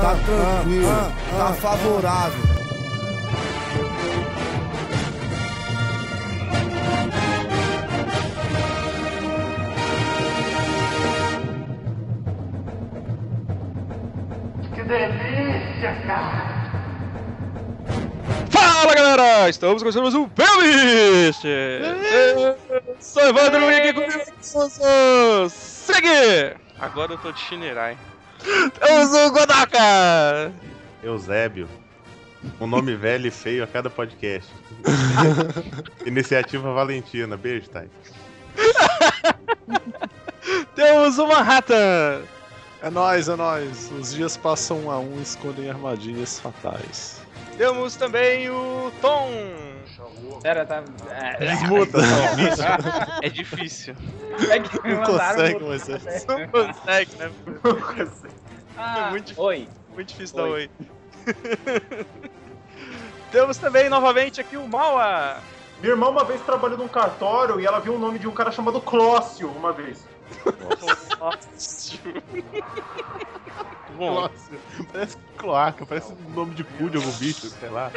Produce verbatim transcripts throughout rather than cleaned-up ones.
tá tranquilo, tá favorável. Que delícia, cara! Fala, galera! Estamos começando mais um Playlist! Sou Evandro e aqui comigo segue! Agora eu tô de Shinerai. Temos o Godaka! Eusébio. Um nome velho e feio a cada podcast. Iniciativa Valentina. Beijo, Thay. Temos o Manhattan! É nóis, é nóis. Os dias passam um a um e escondem armadilhas fatais. Temos também o Tom! Pera, tá. É, Desmuta. É difícil. é que me Não mandaram consegue, um- Moisés. Não consegue, né? Ah, É muito difícil. oi. Muito difícil dar oi. Temos também novamente aqui o Maua! Minha irmã uma vez trabalhou num cartório e ela viu o nome de um cara chamado Clócio uma vez. Bom, Nossa, parece cloaca, parece nome de cu de algum bicho, sei lá.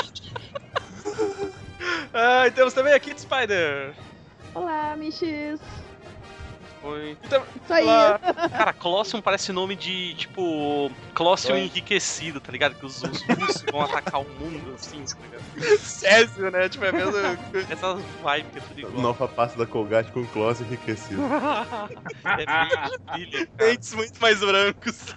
ah, e temos também a Kid Spider. Olá, Michis. Oi. E tam- Isso aí. Olá. Cara, Colossium parece nome de, tipo, Colossium Oi. enriquecido, tá ligado? Que os, os russos vão atacar o mundo, assim, tá ligado? Césio, né? Tipo, é mesmo. Essa vibe que é tudo igual. Nova pasta da Colgate com Close enriquecido. É bem brilha, cara. Dentes muito mais brancos.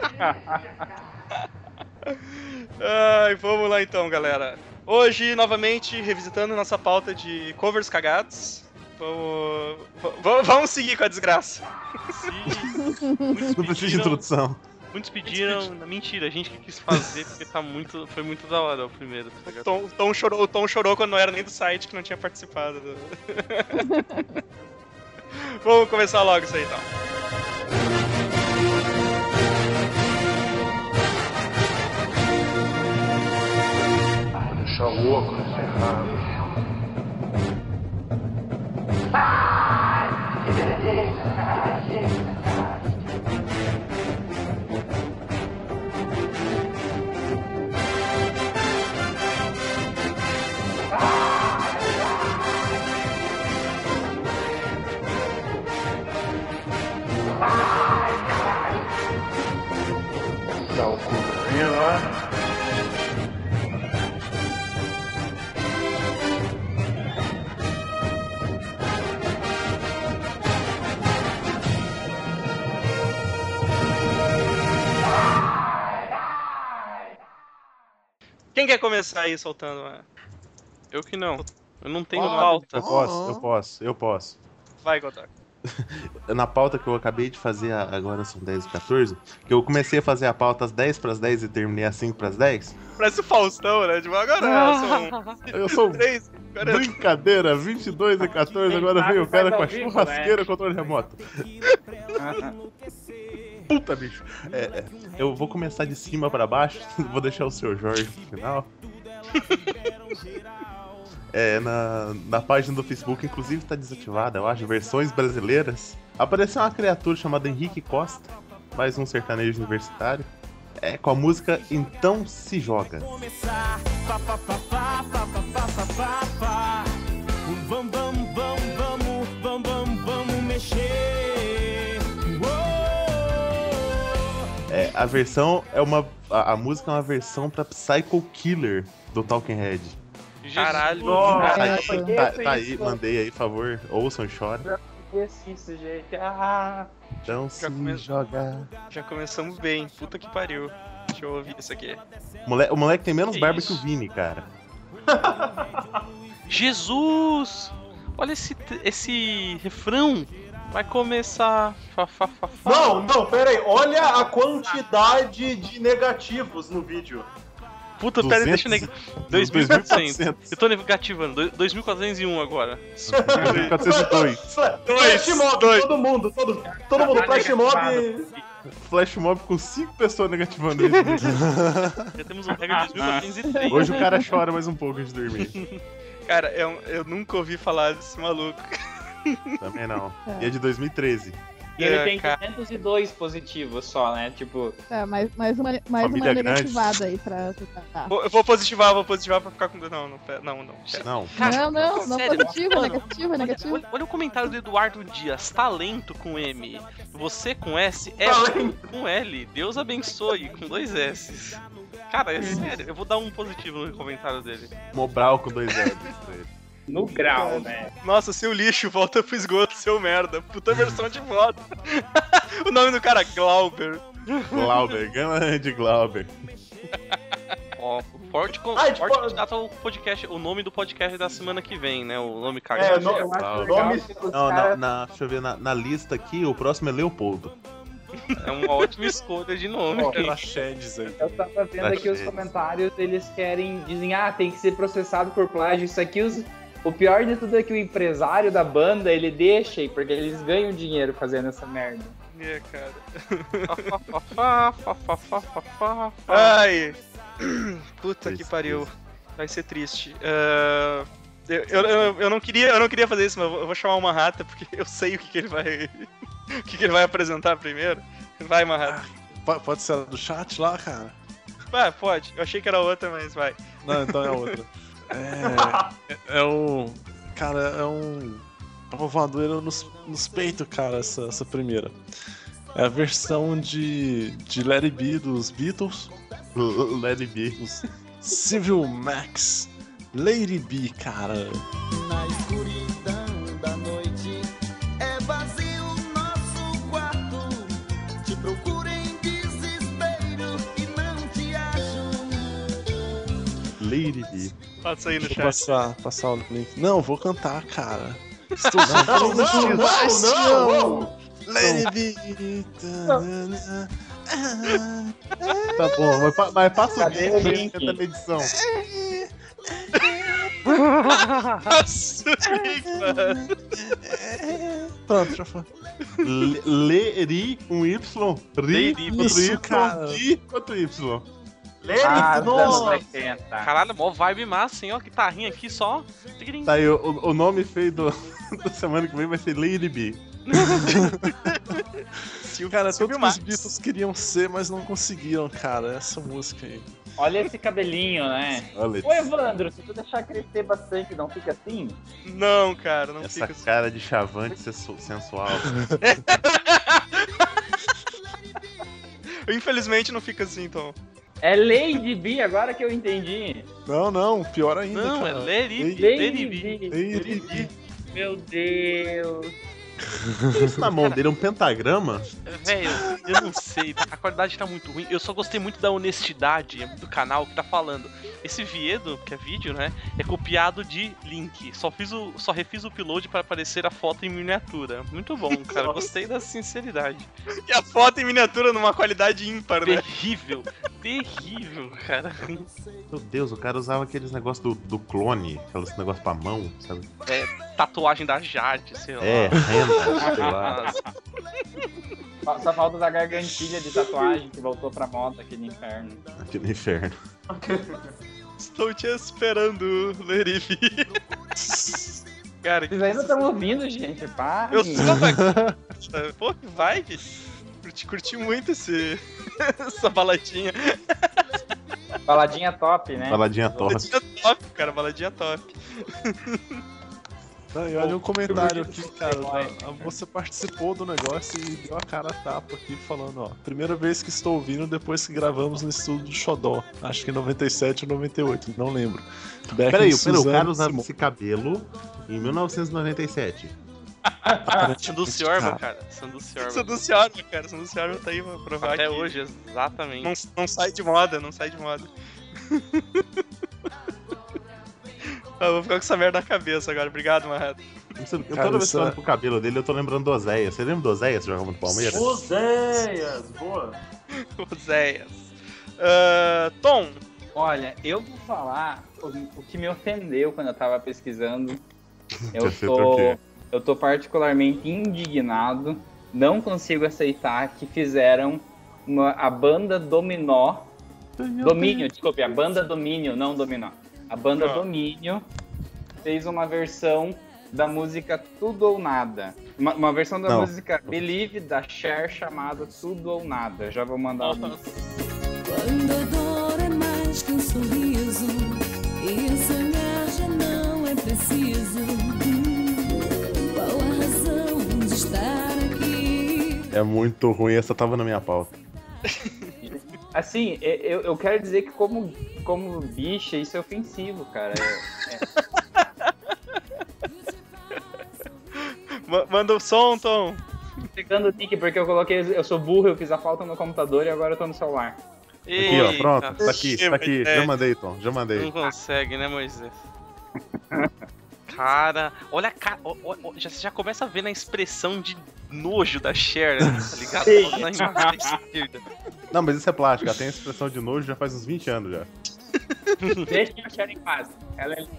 Ai, vamos lá então, galera. Hoje, novamente, revisitando nossa pauta de covers cagados. Vamos, v- vamos seguir com a desgraça. Sim. Muitos Não precisa de pediram, introdução. muitos pediram, mentira, a gente que quis fazer porque tá muito, foi muito da hora o primeiro, tá O ligado? Tom, o Tom chorou, o Tom chorou quando não era nem do site, que não tinha participado. Do... Vamos começar logo isso aí então. Deixa louco, né? Ferrado. Dá o cu pra lá. Quem quer começar aí soltando uma... Eu que não. Eu não tenho Pode. pauta. Eu posso, eu posso, eu posso. Vai, Gotak. Na pauta que eu acabei de fazer, agora são dez e quatorze, que eu comecei a fazer a pauta às dez pras dez e terminei às cinco pras dez. Parece o Faustão, né? Tipo, agora são Eu sou três, agora brincadeira, vinte e dois e quatorze, agora veio o cara com a churrasqueira controle remoto. Puta, bicho. É, é, eu vou começar de cima pra baixo, vou deixar o seu Jorge no final. É, na, na página do Facebook, inclusive tá desativada, eu acho, versões brasileiras. Apareceu uma criatura chamada Henrique Costa, mais um sertanejo universitário. É, com a música Então Se Joga. Começar, pá, pá, pá, pá, pá, pá, pá, pá, pá, pá. Vamos, vamos, vamos, vamos, vamos, vamos, vamos mexer. Uou. É, a versão é uma. A, a música é uma versão pra Psycho Killer do Talking Head. Caralho. Nossa. Tá, eu tá, conheço tá aí, isso. mandei aí, por favor, ouçam e chorem. Esqueci isso, gente. Ah, Então se Já come- joga. Já começamos bem, puta que pariu. Deixa eu ouvir isso aqui. Mole- o moleque tem menos Que barba isso? que o Vini, cara. Jesus! Olha esse, esse refrão. Vai começar. Fa, fa, fa, fa. Não, não, pera aí. Olha a quantidade de negativos no vídeo. Puta, pera aí, deixa eu duzentos negar. dois mil e quatrocentos. quatrocentos. Eu tô negativando. dois mil quatrocentos e um agora. dois mil quatrocentos e dois. Fla- Flash mob, dois. todo mundo, todo, todo mundo, flash mob. Flash mob com cinco pessoas negativando isso. Já temos um regra de dois mil quatrocentos e três. Hoje o cara chora mais um pouco antes de dormir. Cara, eu, eu nunca ouvi falar desse maluco. Também não. E é de dois mil e treze. E ele É, tem cara. duzentos e dois positivos só, né? Tipo, Tá, mais, mais uma, mais uma Família grande. negativada aí pra ajudar. Vou- Eu vou positivar, vou positivar pra ficar com. Não, não, pera, não, não. Pera. Não. Não, não, não sério, positivo, mano, negativo, Olha, negativo. olha- olha o comentário do Eduardo Dias. Talento com M. Você com S. É com L. Deus abençoe. Com dois S. Cara, é sério. Eu vou dar um positivo no comentário dele. Mobral com dois L's pra ele. no grau, né? Nossa, seu lixo, volta pro esgoto, seu merda. Puta versão de moda. O nome do cara, Glauber. Glauber, grande Glauber. Ó, forte, con- Ah, tipo- forte candidato ao podcast. O nome do podcast da semana que vem, né? O nome cagado. É, no- Eu acho Não, legal nome- que os Não, na, caras- na- deixa eu ver, na, na lista aqui, o próximo é Leopoldo. É uma ótima escolha de nome. Ó, cara. Praxedes aí. Eu tava vendo Tá aqui os cheio. comentários, eles querem, dizem, ah, tem que ser processado por plágio. Isso aqui, os, o pior de tudo é que o empresário da banda, ele deixa aí, porque eles ganham dinheiro fazendo essa merda. É, cara. Fá, fá, fá, fá, fá, fá, fá. Ai. Puta que Triste, pariu. triste. Vai ser triste. Ah, eu, eu, eu, eu não queria, eu não queria fazer isso, mas eu vou, eu vou chamar o Manhattan, porque eu sei o que, que ele vai. O que, que ele vai apresentar primeiro. Vai, Manhattan. Po- Pode ser a do chat lá, cara? Vai, pode. Eu achei que era outra, mas vai. Não, então é outra. É. É, é um. Cara, é um. É uma voadoura nos, nos peitos, cara, essa, essa primeira. É a versão de. de Let It Be dos Beatles. L- Let it be. Os Civil Max. Lady B, cara. Na escuridão da noite é vazio nosso quarto. Te procuro em desespero e não te acho. Lady B. Passa aí no Deixa eu chat. passar, passar o link. Não, vou cantar, cara. Estou Não, não, não, não, não. Lady B. tanana. Tá bom, mas, pa- mas passa o Cadê o link link? pra na edição. Nossa, mano. Pronto, já foi. L- Leri com Y. Ri Leri, contra isso, Y. cara. Ri contra Y. Lê Ah, isso, anos nossa. oitenta. Caralho, mó vibe massa, hein? Ó, guitarrinha aqui só. Tigrim. Tá aí, o, o nome feio do, da semana que vem vai ser Lady B. Cara, Silvio todos os Max. Beatles queriam ser, mas não conseguiram, cara. Essa música aí. Olha esse cabelinho, né? Olha Ô, Evandro, se tu deixar crescer bastante, não fica assim? Não, cara, não essa fica assim. cara de chavante sensu- sensual. Infelizmente não fica assim, então. É Lady B, agora que eu entendi. Não, não, pior ainda, Não, é cara. Lady Lady- B. Lady Lady B. B. Lady B. Meu Deus. O que é isso na mão dele? É um pentagrama? Velho, eu não sei, a qualidade tá muito ruim. Eu só gostei muito da honestidade do canal que tá falando. Esse Viedo, que é vídeo, né, é copiado de link. Só fiz o, só refiz o upload para aparecer a foto em miniatura. Muito bom, cara. Gostei da sinceridade. E a foto em miniatura numa qualidade ímpar, né? Terrível, terrível, cara. Meu Deus, o cara usava aqueles negócios do, do clone, aqueles negócios pra mão, sabe? Tatuagem da Jade, sei lá. É, renda, sei lá. Só só falta da gargantilha de tatuagem que voltou pra moda aqui no inferno. Aqui no inferno. Estou te esperando, Lerivi. Cara, que Vocês ainda estão ouvindo, gente? Pá. Eu sou bacana. Pô, que vibe. Curti, curti muito esse... essa baladinha. Baladinha top, né? Baladinha top. Baladinha top, cara. Baladinha top. Não, e olha um comentário aqui, cara. Vai. da- a moça participou do negócio e deu a cara a tapa aqui, falando, ó. Primeira vez que estou ouvindo depois que gravamos no estúdio do Xodó. Acho que em noventa e sete ou noventa e oito, não lembro. Back Peraí, in peraí, o Suzano cara usava Simon. esse cabelo em mil novecentos e noventa e sete. Sanduci Orba, cara. Sanduci Orba. Sanduci Orba, cara. Sanduci Orba tá aí pra provar Até que hoje, exatamente. Não, não sai de moda, não sai de moda. Eu vou ficar com essa merda na cabeça agora. Obrigado, Marreto. Eu Cara, toda vez isso que eu olho é- pro cabelo dele, eu tô lembrando do Oséias. Você lembra do Oséias que jogava no Palmeiras? Oséias, boa. Oséias. Ah, Tom, Olha, eu vou falar o, o que me ofendeu quando eu tava pesquisando. Eu Você tá o tô, quê? eu tô particularmente indignado. Não consigo aceitar que fizeram uma- a banda Dominó. Domínio, desculpe, a banda Domínio, não Dominó. A banda Ah. Domínio fez uma versão da música Tudo ou Nada. Uma, uma versão da Não. música Believe da Cher chamada Tudo ou Nada. Já vou mandar uma. Quando a dor é mais que um sorriso e sonhar já não é preciso. Qual a razão de estar aqui? É muito ruim, essa tava na minha pauta. Assim, eu, eu quero dizer que como, como bicha, isso é ofensivo, cara. É, é... Manda o som, Tom. Pegando o tique, porque eu coloquei, eu sou burro, eu fiz a falta no computador e agora eu tô no celular. Aqui, ó, pronto. Eita, Tá aqui, tá aqui. Moisés. Já mandei, Tom, já mandei. Não consegue, né, Moisés? Cara, olha a cara. ó, ó, ó, já, você já começa a ver na expressão de nojo da Cher, né, tá ligado? Sim. Na imagem da esquerda. Não, mas isso é plástico, ela tem a expressão de nojo já faz uns vinte anos já. Deixa a Cher em paz. Ela é...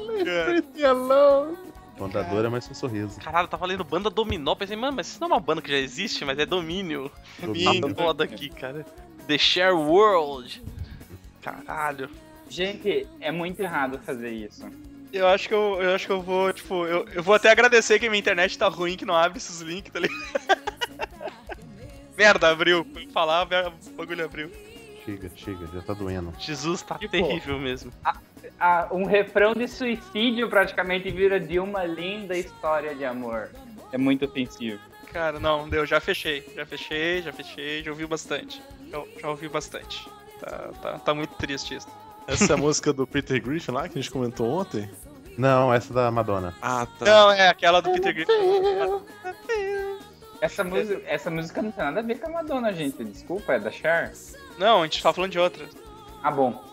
Contadora, mas sem sorriso. Caralho, eu tava lendo banda Dominó, pensei, mano, mas isso não é uma banda que já existe, mas é Domínio. Domínio. Tá foda aqui, cara. The Cher World. Caralho. Gente, é muito errado fazer isso. Eu acho que eu, eu acho que eu vou, tipo, eu, eu vou até agradecer que a minha internet tá ruim, que não abre esses links, tá ligado? Merda, abriu. Fui falar, o bagulho abriu. Chega, chega, já tá doendo. Jesus, tá Tipo, terrível mesmo. Ah, um refrão de suicídio praticamente vira de uma linda história de amor. É muito ofensivo. Cara, não, deu, já fechei. Já fechei, já fechei, já ouvi bastante. Já, já ouvi bastante. Tá, tá, tá muito triste isso. Essa é a música do Peter Griffin lá que a gente comentou ontem? Não, essa da Madonna. Ah, tá. Não, é aquela do Peter Griffin. Essa música, essa música não tem nada a ver com a Madonna, gente. Desculpa, é da Cher. Não, a gente tá falando de outra. Ah, bom.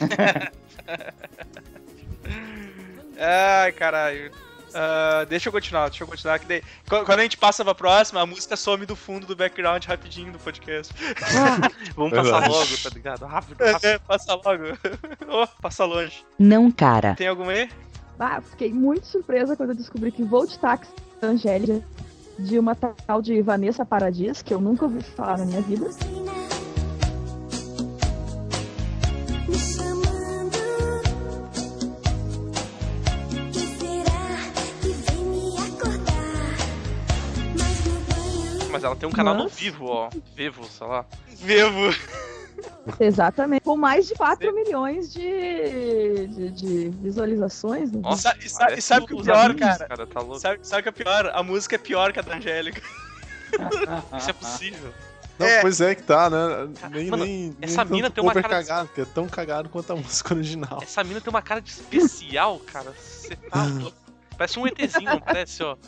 Ai, caralho. Uh, deixa eu continuar, deixa eu continuar. Que daí, quando a gente passa pra próxima, a música some do fundo do background rapidinho do podcast. Vamos passar logo, tá ligado? Rápido, rápido. É, passa logo. Oh, passa longe. Não, cara. Tem algum aí? Ah, fiquei muito surpresa quando eu descobri que Volt Táxi da Angélica, de uma tal de Vanessa Paradis, que eu nunca ouvi falar na minha vida. Me chamando. Que será que vem me acordar? Mas no banho. Mas ela tem um canal no Nossa. Vivo, ó. Vivo, sei lá. Vivo. Exatamente. Com mais de quatro milhões de, de, de visualizações. No Nossa, E sabe, e sabe o que é os pior, amigos, cara? cara tá louco. Sabe, sabe o que é pior? A música é pior que a da Angélica. Isso é possível. Não, É. pois é que tá, né? Nem, Mano, nem, essa nem mina tanto tem uma cover cara de- cagado, que é tão cagado quanto a música original. Essa mina tem uma cara de especial, cara. Você tá louco. Parece um ETzinho, não parece, ó.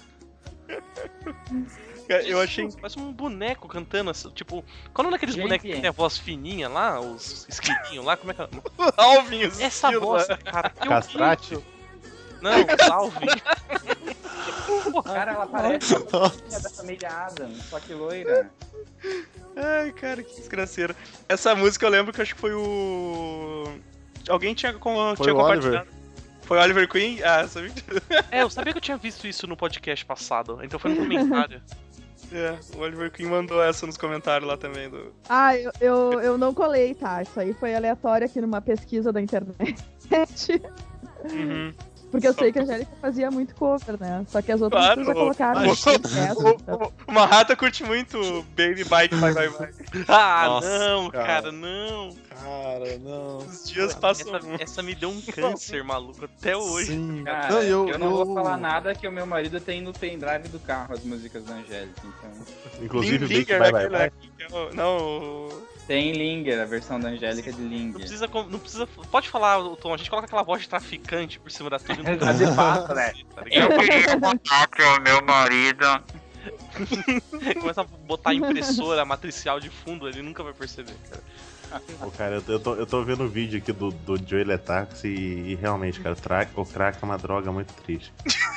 Cara, eu achei. Parece um boneco cantando, assim, tipo... Qual é o nome daqueles Gente. bonecos que tem a voz fininha lá? Os esquilinhos lá? Como é que é? Alvin, os Essa estilos, voz, né? cara, que Castrate? horrível. Não, os Alvin. Cara, ela parece a filha da família Adams, só que loira. Ai, cara, que desgraceira. Essa música eu lembro que eu acho que foi o. Alguém tinha, com... Foi tinha o compartilhado. Foi o Oliver Queen? Ah, sabia? É, eu sabia que eu tinha visto isso no podcast passado, então foi no comentário. É, o Oliver Queen mandou essa nos comentários lá também. Do... Ah, eu, eu, eu não colei, tá? Isso aí foi aleatório aqui numa pesquisa da internet. Uhum. Porque eu sei que a Angélica fazia muito cover, né? Só que as outras Claro, pessoas já colocaram. o- no sucesso, o- então. o- Uma rata curte muito Baby Bike, vai, vai, vai. Ah, Nossa, não, cara. cara. não. Cara, não. Os dias passam. Essa, essa me deu um câncer, maluco, até hoje. Sim. Cara, Não, eu, eu- não eu- vou falar nada que o meu marido tem no pendrive do carro as músicas da Angélica, então... Inclusive o Big Linger, Bye Bye aquele Bye. aqui, que é o- Não, o- Tem Linger, a versão da Angélica de Não Linger. precisa, com- não precisa. Pode falar, Tom, a gente coloca aquela voz de traficante por cima da tudo. Tá de fato, né? Tá ligado? queria contar pro meu marido. Começa a botar a impressora matricial de fundo, ele nunca vai perceber, cara. Pô, cara, eu tô, eu, tô, eu tô vendo o vídeo aqui do, do Joey Letax e, e realmente, cara, o crack, o crack é uma droga muito triste.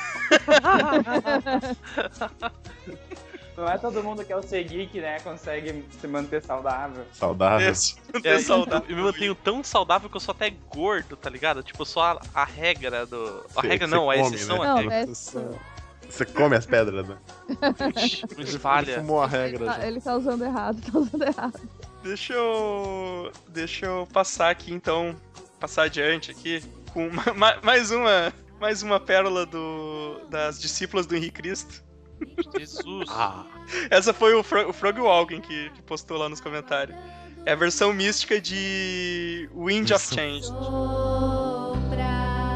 Não é todo mundo que é o C-Geek, né? Consegue se manter saudável. Saudável. Esse, não É, tem saudade. eu me mantenho tão saudável que eu sou até gordo, tá ligado? Tipo, eu sou a, a regra do. A Cê- regra cê não, a come, exceção né? à Não, regra. é, Você come as pedras, né? Não Ele espalha. fumou a ele, regra tá, já. ele tá usando errado, tá usando errado. Deixa eu. Deixa eu passar aqui então. Passar adiante aqui. Com uma- ma- mais uma. Mais uma pérola do, das discípulas do Henrique Cristo. Jesus. Ah, Essa foi o, Fro o Frog Walking que, que postou lá nos comentários. É a versão mística de Wind of Change. Sopra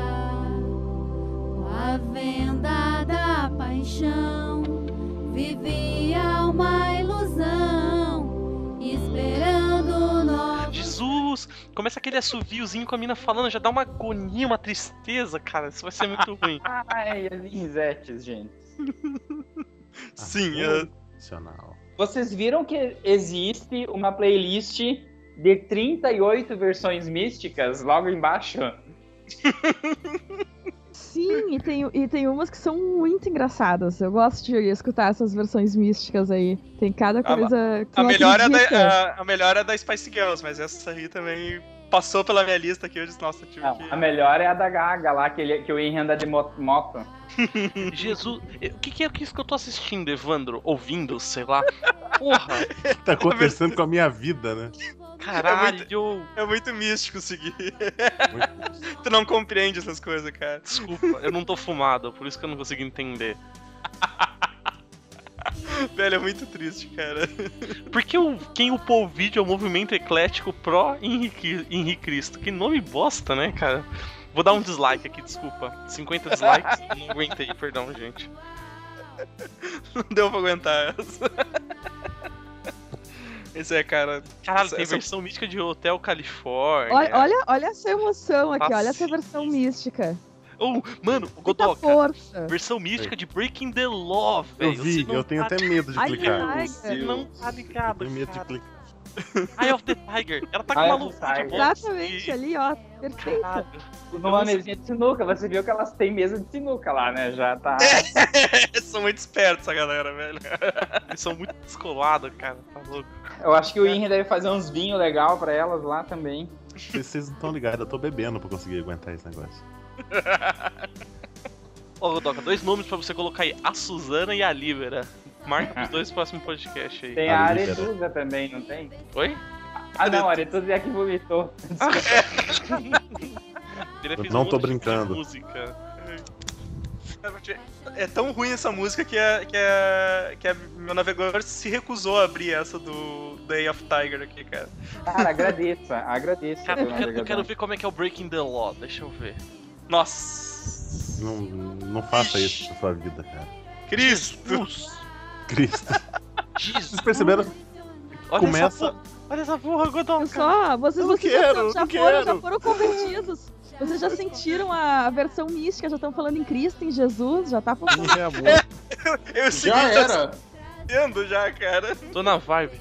com a venda da paixão, vivia uma ilusão, esperando nós. Jesus! Começa aquele assoviozinho com a mina falando, já dá uma agonia, uma tristeza, cara. Isso vai ser muito ruim. Ai, as risetes, gente. Sim, é... Nacional. Vocês viram que existe uma playlist de trinta e oito versões místicas logo embaixo? Sim, e tem, e tem umas que são muito engraçadas. Eu gosto de escutar essas versões místicas aí. Tem cada coisa que a, tu melhor é acredita. da, a, a melhor é da Spice Girls, mas essa aí também passou pela minha lista aqui. Eu disse, nossa, tive Não, que... a melhor é a da Gaga lá, que, ele, que o Henry anda de mo- moto. Jesus, o que, que é isso que eu tô assistindo, Evandro? Ouvindo, sei lá. Porra, Tá acontecendo com a minha vida, né? caralho. É muito místico seguir. Muito- Tu não compreende essas coisas, cara. Desculpa, eu não tô fumado, por isso que eu não consigo entender. Velho, é muito triste, cara. Porque o, quem upou o vídeo é o Movimento Eclético Pro Henrique, Henrique Cristo. Que nome bosta, né, cara? Vou dar um dislike aqui, desculpa. cinquenta dislikes, não aguentei, perdão, gente. Não deu pra aguentar essa. Esse é, cara. Caralho, essa- tem essa- versão mística de Hotel Califórnia. Olha, olha, olha essa emoção aqui, olha essa Cacete. versão mística. Oh, mano, Muita Godoka, força. versão mística de Breaking the Law, Eu velho. vi, Você não eu tenho tá- até medo de Ai, clicar. ai, Você não tá Eu ligado, tenho medo de cara. clicar. Eye of the Tiger. Ela tá com Eye uma of luva the de Tiger. boxe. Exatamente, ali, ó. Perfeita. Caralho. Numa mesinha de sinuca, você viu que elas têm mesa de sinuca lá, né? Já tá. São muito espertos essa galera, velho. Eles são muito descolados, cara. Tá louco. Eu acho que o Henry deve fazer uns vinhos legal pra elas lá também. Vocês vocês não estão ligados, eu tô bebendo pra conseguir aguentar esse negócio. Ô, Godoka, dois nomes pra você colocar aí. A Suzana e a Libera. Marca os dois próximos podcasts aí. Tem a Ah, libera. Aretusa também, não tem? Oi? Ah não, a Aretusa é a que vomitou. Ele fez Não um tô monte de brincando. música. É tão ruim essa música que, é, que, é, que é, meu navegador se recusou a abrir essa do Day of Tiger aqui, cara. Cara, agradeça, agradeça. Cara, eu pelo quero, eu navegador. quero ver como é que é o Breaking the Law. Deixa eu ver. Nossa. Não, não faça isso na sua vida, cara. Cristo. Cristo. Jesus. Vocês perceberam? Olha Começa- essa porra, olha essa porra, Godoka. Só, vocês, Eu não vocês quero, já, não já, foram, quero. já foram convertidos. Vocês já sentiram a versão mística, já estão falando em Cristo, em Jesus, já tá funcionando. é amor. Eu segui Já era. entendendo já, cara. Tô na vibe.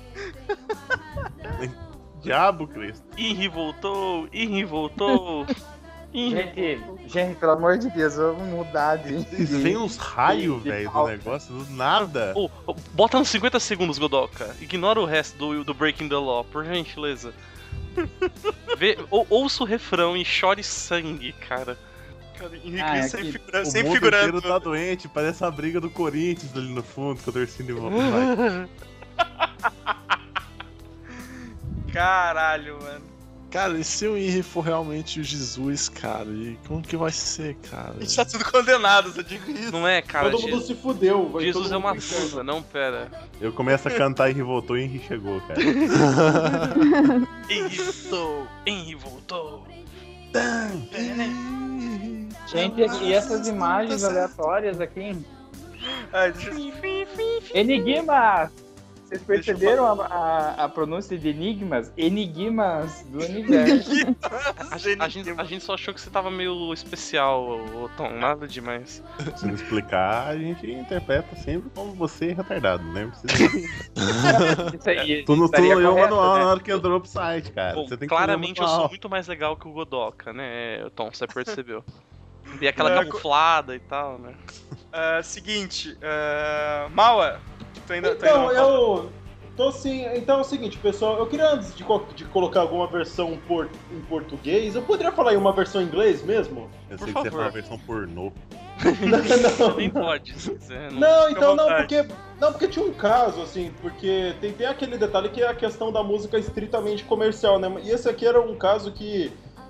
Diabo, Cristo. Henry voltou, Henry voltou. Henry... Gente, gente, pelo amor de Deus, vamos mudar de. E vem uns raios, de velho, do pauta. negócio, do nada. Oh, oh, bota nos cinquenta segundos, Godoka. Ignora o resto do, do Breaking the Law, por gentileza. Vê, ou, ouça o refrão e chore sangue, cara. Cara, Henrique Ah, é Cristo sempre, que figura- O sempre mundo figurando. inteiro tá doente, parece a briga do Corinthians ali no fundo, que eu torcendo de volta. Caralho, mano. Cara, e se o Henry for realmente o Jesus, cara? E como que vai ser, cara? A gente tá tudo condenado, só digo isso. Não é, cara? Todo mundo Je- se fudeu. vai Jesus todo é mundo uma pro inferno. fusa, não, pera. Eu começo a cantar e revoltou e Henry chegou, cara. Henry voltou, Henry voltou. Gente, e essas imagens aleatórias aqui? Ai, deixa eu- Enigmas! Vocês perceberam a, a, a pronúncia de enigmas? Enigmas do universo. A, gente- a gente, a gente só achou que você tava meio especial, ô Tom, nada demais. Se não explicar, a gente interpreta sempre como você retardado, né? Não precisa... Isso aí. Tu não tu estaria leu o correto, manual né? na hora que entrou pro site, cara. Bom, Você tem que claramente ler eu o sou manual. muito mais legal que o Godoka, né, Tom? Você percebeu. E aquela É, camuflada e tal, né? Ah, seguinte, ah, Maua, tu ainda, tu ainda Então, não falou? eu tô sim. Então é o seguinte, pessoal. Eu queria, antes de, co- de colocar alguma versão por, em português, eu poderia falar em uma versão em inglês mesmo? Eu Por sei que você favor. fala a versão pornô. Não, Você nem pode, se quiser. Não. Não, Fica então à não, vontade. porque. Não, porque tinha um caso, assim, porque tem, tem aquele detalhe que é a questão da música estritamente comercial, né? E esse aqui era um caso que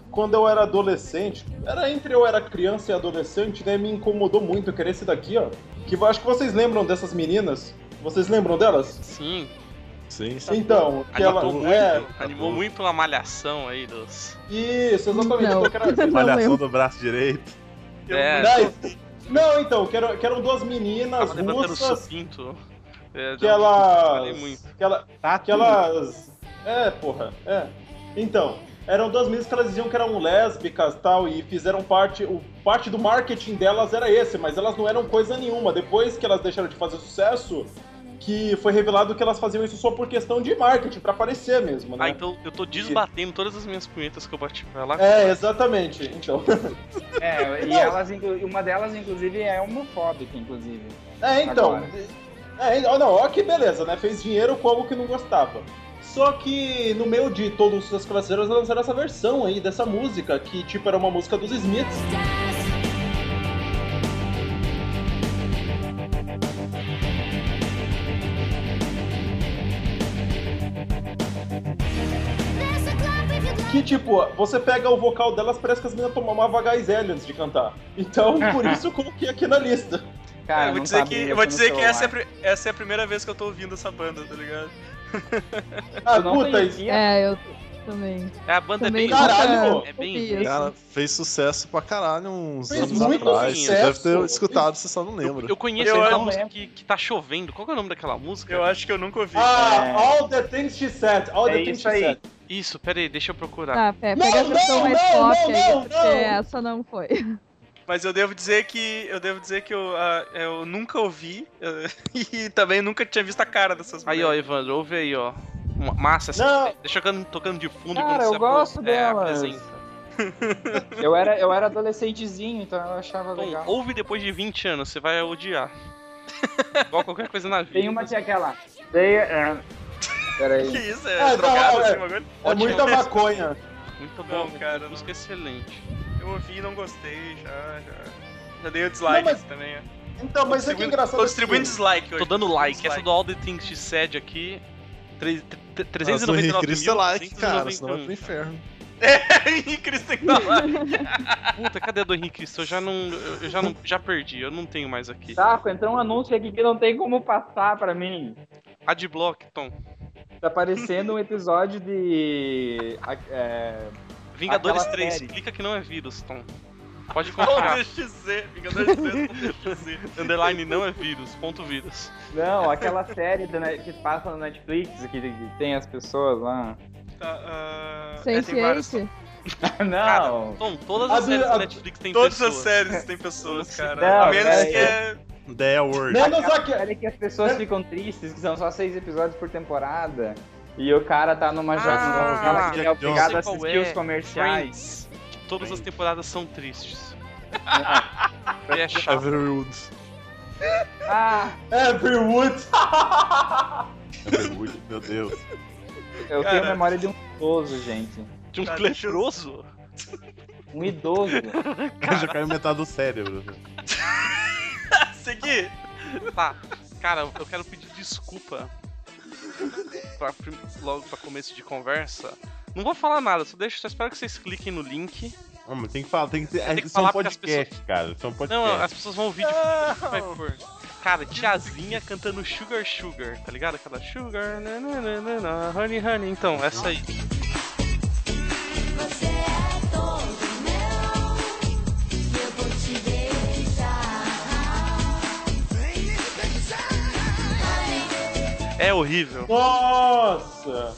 quando eu era adolescente, era entre eu era criança e adolescente, né, me incomodou muito, que era esse daqui, ó. Que eu acho que vocês lembram dessas meninas. Vocês lembram delas? Sim. Sim, sim. Então, que ela... Animou muito, É, animou muito uma malhação aí dos... isso, exatamente. Não. Então, que era... Malhação do braço direito. É, Não, não, então, que eram, que eram duas meninas tava levantando o russas supinto. É, que não, elas... falei muito. Que, ela, Tá que elas... É, porra, é. Então, eram duas meninas que elas diziam que eram lésbicas e tal, e fizeram parte... O, parte do marketing delas era esse, mas elas não eram coisa nenhuma. Depois que elas deixaram de fazer sucesso, que foi revelado que elas faziam isso só por questão de marketing, pra aparecer mesmo, né? Ah, então eu tô desbatendo todas as minhas punhetas que eu bati pra lá. É, exatamente. Então... É, e elas, inclu- uma delas, inclusive, é homofóbica, inclusive. É, então. Agora. É, ó, não, ó que beleza, né? Fez dinheiro com algo que não gostava. Só que no meio de todo o sucesso que elas fizeram, elas lançaram essa versão aí dessa música, que tipo era uma música dos Smiths. Que tipo, você pega o vocal delas, parece que as meninas tomavam H L antes de cantar. Então, por isso eu coloquei aqui na lista. Cara, eu vou não dizer sabe que, mexer eu vou no dizer que essa, é, a celular. pri- essa é a primeira vez que eu tô ouvindo essa banda, tá ligado? Ah, Eu não puta, conhecia. É, eu também. É, a banda Também é bem... Caralho, nunca é bem ouvi ruim. isso. Cara, fez sucesso pra caralho uns Fez anos muito atrás. sucesso. Você deve ter escutado, você só não lembra. Eu conheço Eu aquela não música lembro. que, que tá chovendo. Qual que é o nome daquela música? Eu acho que eu nunca ouvi. Ah, É. All the Things She Said. All É the Things isso She aí. Said. Isso, pera aí, deixa eu procurar. Tá, pe- Não, pega a versão não, mais não, pop não, aí, não, porque não. essa não foi. Mas eu devo dizer que eu devo dizer que eu, ah, eu nunca ouvi eh, e também nunca tinha visto a cara dessas Aí, ó, mulheres. Evandro, ouve aí, ó. Ma- Massa essa. Não. Deixa eu tocando, tocando de fundo Cara, quando eu você gosto apro- é, delas. apresenta. Eu era, eu era adolescentezinho, então eu achava Então, legal. ouve depois de vinte anos, você vai odiar. Igual qualquer coisa na vida. Tem uma que é aquela. They, é... Pera Que aí. isso? É, É, drogado não, assim, é. bagulho? É muita maconha. Muito Não, bom, cara, música excelente. Eu ouvi e não gostei, já, já. Já dei o dislike Não, mas- também. é. Então, mas é que é engraçado. Tô distribuindo que- dislike hoje. Tô dando like. Essa Dislike. do All the Things She Said aqui. tre- tre- Nossa, trezentos e do noventa e Henrique nove Cristo é mil, like, cara, senão vai pro duzentos e noventa e um. inferno. É, Henrique Cristo tem que dar like. Puta, cadê a do Henrique Cristo? Eu já não. Eu já não. Já perdi, eu não tenho mais aqui. Saco, entrou um anúncio aqui que não tem como passar pra mim. Adblock, Tom. Tá parecendo um episódio de. É, Vingadores Aquela três, série. clica que não é vírus, Tom. Pode Não confiar. deixa de ser. Vingadores três não deixa de ser. Underline não é vírus, ponto vírus. não, aquela série do Net- que passa no Netflix, que, que tem as pessoas lá. Tá, ah, é, tem sense várias. eight? não. Tom, todas A as do- séries a- do Netflix têm Todas pessoas. as séries tem pessoas, cara. Não, a menos peraí. que é. The Word. Menos Aquela aqui. série que as pessoas ficam tristes, que são só seis episódios por temporada. E o cara tá numa Ah, jornada que ele é Jack obrigado a Johnson. assistir Qual é? os comerciais. Friends. Que todas as temporadas são tristes. É chato. Everwood. Ah, Everwood. Everwood, meu Deus. eu Cara. tenho memória de um idoso, gente. De um Cara, deixa eu- leproso? Um idoso. Já caiu metade do cérebro. Segui. Tá, cara, eu quero pedir desculpa pra, prim- logo pra começo de conversa. Não vou falar nada, só deixa, só espero que vocês cliquem no link. Não, mas tem que falar, tem que ter. Tem que Isso é falar um porque as podcast, cara. Isso é um podcast. Não, as pessoas vão ouvir de fundo, vai pôr. Cara, tiazinha cantando Sugar Sugar, tá ligado? Aquela Sugar, na, na, na, na, na, Honey Honey. Então, essa aí. Você é todo meu, eu vou te beijar. É horrível. Nossa.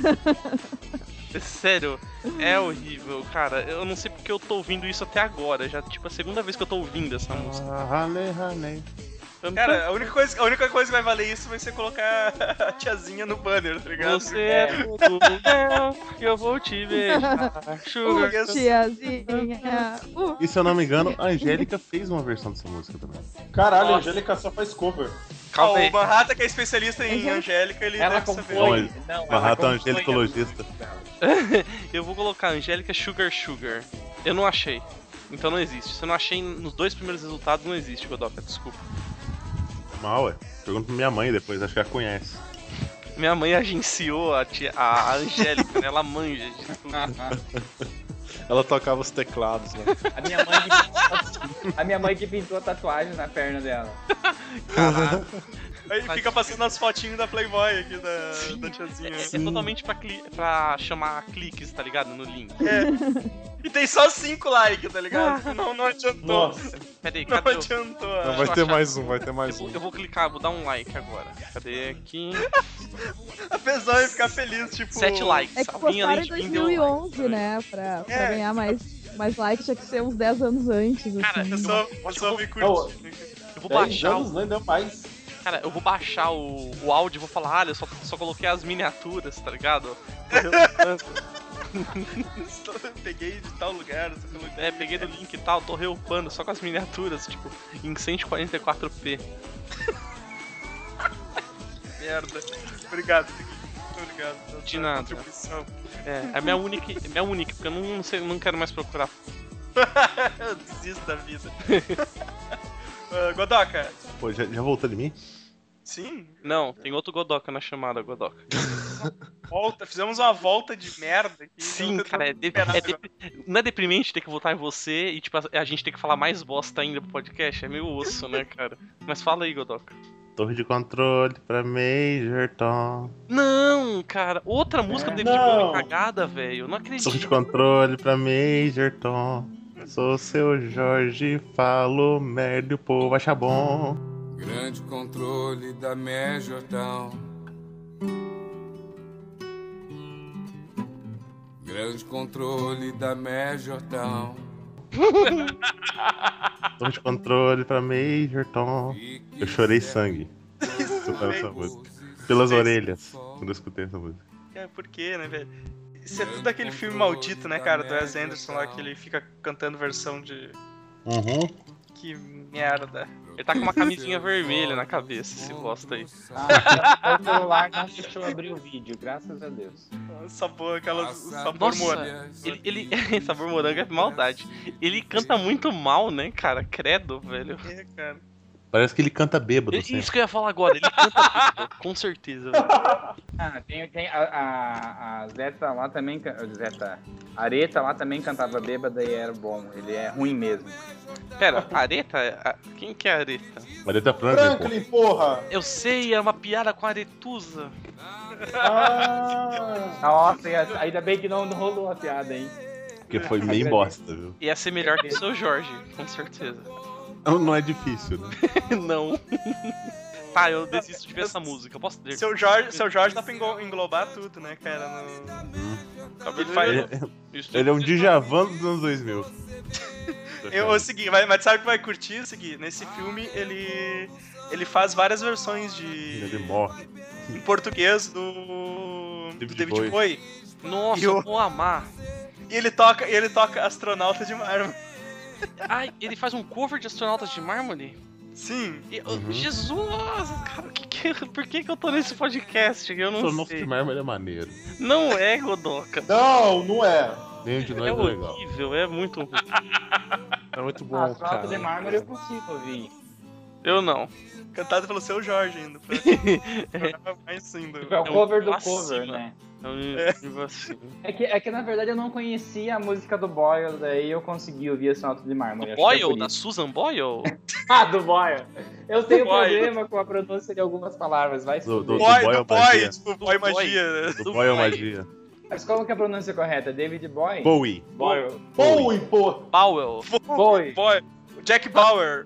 Sério, é horrível, cara. Eu não sei porque eu tô ouvindo isso até agora. Já, tipo, a segunda vez que eu tô ouvindo essa música. Ah, Honey, honey. Cara, a única, coisa, a única coisa que vai valer isso vai ser colocar a tiazinha no banner, tá ligado? Você é tudo meu, eu vou te beijar. Sugar. Porque- Tiazinha. Uh, E se eu não me engano, a Angélica fez uma versão dessa música também. Caralho, a Nossa. Angélica só faz cover. Calma Ó, aí. o Manhattan, que é especialista em Uhum. Angélica, ele Ela deve saber. compõe. Não, ela Manhattan compõe angelicologista. Eu vou colocar Angélica Sugar Sugar. Eu não achei. Então não existe. Se eu não achei nos dois primeiros resultados, não existe, Godoka, desculpa. Mal, ué. Pergunta pra minha mãe depois, acho que ela conhece. Minha mãe agenciou a, tia, a Angélica, né? Ela manja de tudo. ela tocava os teclados, né? A minha mãe que, a minha mãe que pintou a tatuagem na perna dela. Caralho. Aí fica passando as fotinhas da Playboy aqui da, da tiazinha. É, é totalmente pra, cli- pra chamar cliques, tá ligado? No link. É. E tem só cinco likes, tá ligado? Não, não adiantou. Nossa. Peraí, Não cadê? o- adiantou. Não, acho. vai eu ter achar. mais um, vai ter mais um. Eu vou clicar, vou dar um like agora. Cadê aqui? A pessoa vai ficar feliz, tipo... Sete likes. É que Alguém postaram além em de mim dois deu mil e like. onze, né? Pra, pra É. ganhar mais, mais likes, tinha que ser uns dez anos antes, Cara, assim. A pessoa, a pessoa me curte. Eu vou dez baixar anos, o... não ainda mais. Cara, eu vou baixar o, o áudio e vou falar, olha, eu só, só coloquei as miniaturas, tá ligado? Peguei de tal lugar, só coloquei. É, peguei do link e tal, tô reupando só com as miniaturas, tipo, em cento e quarenta e quatro p. Merda. Obrigado, muito obrigado pela De sua nada. contribuição. É, é minha única, é minha única, porque eu não, não, sei, não quero mais procurar. Eu desisto da vida. uh, Godoka. Pô, já, já voltou de mim? Sim, Não, tem outro Godoka na chamada, Godoka. volta. Fizemos uma volta de merda aqui. Sim, então cara, é, tentando de- recuperar é agora. depri- não é deprimente ter que votar em você e, tipo, a, a gente ter que falar mais bosta ainda pro podcast? É meio osso, né, cara? Mas fala aí, Godoka. Torre de controle pra Major Tom. Não, cara, outra música do David Não. Bowie cagada, velho. Não Torre de acredito. controle pra Major Tom. Sou seu Jorge, falo merda e o povo acha bom. Grande controle da Major Town. Grande controle da Major Town. Torre de controle pra Major Tom. Eu chorei sangue escutando essa música. Pelas orelhas, quando eu escutei essa música. É, por quê, né, velho? Isso é tudo aquele filme maldito, né, cara, do Wes Anderson lá, que ele fica cantando versão de... Uhum. Que merda. Ele tá com uma camisinha vermelha na cabeça, esse bosta aí. Ah, o celular não deixou abrir o vídeo, graças a Deus. Sabor, aquela sabor Nossa, morango. ele, ele sabor morango é maldade. Ele canta muito mal, né, cara? Credo, velho. É, cara. Parece que ele canta bêbado Ele- sempre. Isso que eu ia falar agora, ele canta bêbado, com certeza. velho. Ah, tem, tem a, a, a Zeta lá também, can- Zeta, Areta lá também cantava bêbada e era bom, ele é ruim mesmo. Pera, Areta? A- Quem que é Areta? Marita Franklin, pô. Franklin, porra! Eu sei, é uma piada com a Aretusa. Ah, Nossa, e a- ainda bem que não, não rolou a piada, hein? Porque foi meio bosta, viu? Ia ser melhor que o seu Jorge, com certeza. Não, não é difícil, né? Não. Tá, eu desisto de ver essa música. Eu posso dizer. Seu Jorge, seu Jorge dá pra engo- englobar tudo, né, cara? No... Ele faz... Ele, ele é um Djavan dos anos dois mil. Eu vou seguir, vai- mas sabe o que vai curtir? Seguir. Nesse filme, ele... Ele faz várias versões de... Ele morre. em português do... David do David Bowie. Bowie. Nossa, E o- eu vou amar. E ele toca, e ele toca Astronauta de Mármore. Ai, ele faz um cover de Astronautas de Mármore? Sim. E- oh, Uhum. Jesus, cara, que que, por que, que eu tô nesse podcast? Eu não O nosso sei. de mármore é maneiro. Não é, Godoka. não, não é. Nenhum de nós É é legal. horrível, é muito ruim. É muito bom, Ah, Astronauta de cara. Mármore eu consigo ouvir. Eu não. Cantado pelo seu Jorge ainda. Pra... programa mais ainda. Tipo, é o É um cover do vacilo. cover, né? É um nível assim. É que, é que na verdade eu não conhecia a música do Boyle, daí eu consegui ouvir Astronauta de Mármore. acho que é Boyle? por Da isso. Susan Boyle? Ah, do Boyle. Eu tenho Boyle. problema com a pronúncia de algumas palavras, vai se Do- do- fuder. Boy, Boy do ou Boy, Magia? tipo, Boy Boy. Magia. né? Do Do Boy ou Boy. Magia? Mas qual que é a pronúncia correta? David Boy? Bowie. Boyle. Bowie, pô. Bauer. Boy. Boy. Jack Bauer.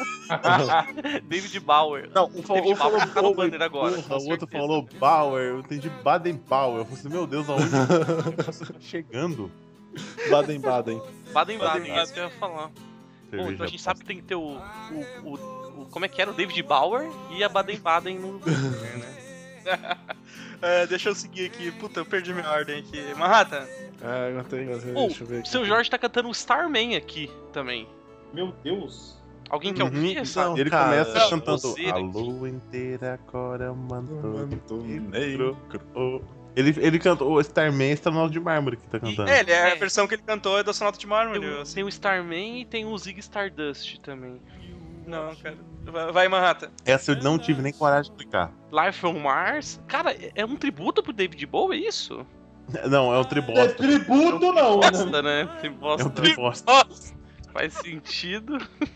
David Bauer. Não, um falou, David um falou Bauer tá no Bowie, banner agora, porra, com o outro certeza. falou Bauer, eu entendi Baden-Powell. Eu falei assim, meu Deus, aonde você tá chegando? Baden-Baden. Baden-Baden, é isso que eu ia falar. Pô, Cerveja então a gente sabe que tem que ter o, o, o, o- Como é que era? O David Bauer e a Baden-Baden no banner, né? É, deixa eu seguir aqui. Puta, eu perdi minha ordem aqui. Manhattan. É, eu tenho, eu tenho, Pô, deixa eu ver o aqui. seu Jorge tá cantando o Starman aqui também. Meu Deus. Alguém quer Uhum, ouvir essa? então, Ele cara, começa não, cantando você A daqui. lua inteira agora mantou Manto negro. Oh. Ele, ele cantou o Starman, Astronauta de Mármore que tá cantando. É, ele é, É. a versão que ele cantou é do Astronauta de Mármore. Tem, eu o- sei. tem o Starman e tem o Zig Stardust também. Não, cara. Vai, vai, Manhattan. Essa eu não tive nem coragem de explicar. Life on Mars. Cara, é- é um tributo pro David Bowie, é isso? Não, é um É tribosta. tributo não, né? Bosta, né? Tem bosta. É um tribosta. Nossa, faz sentido.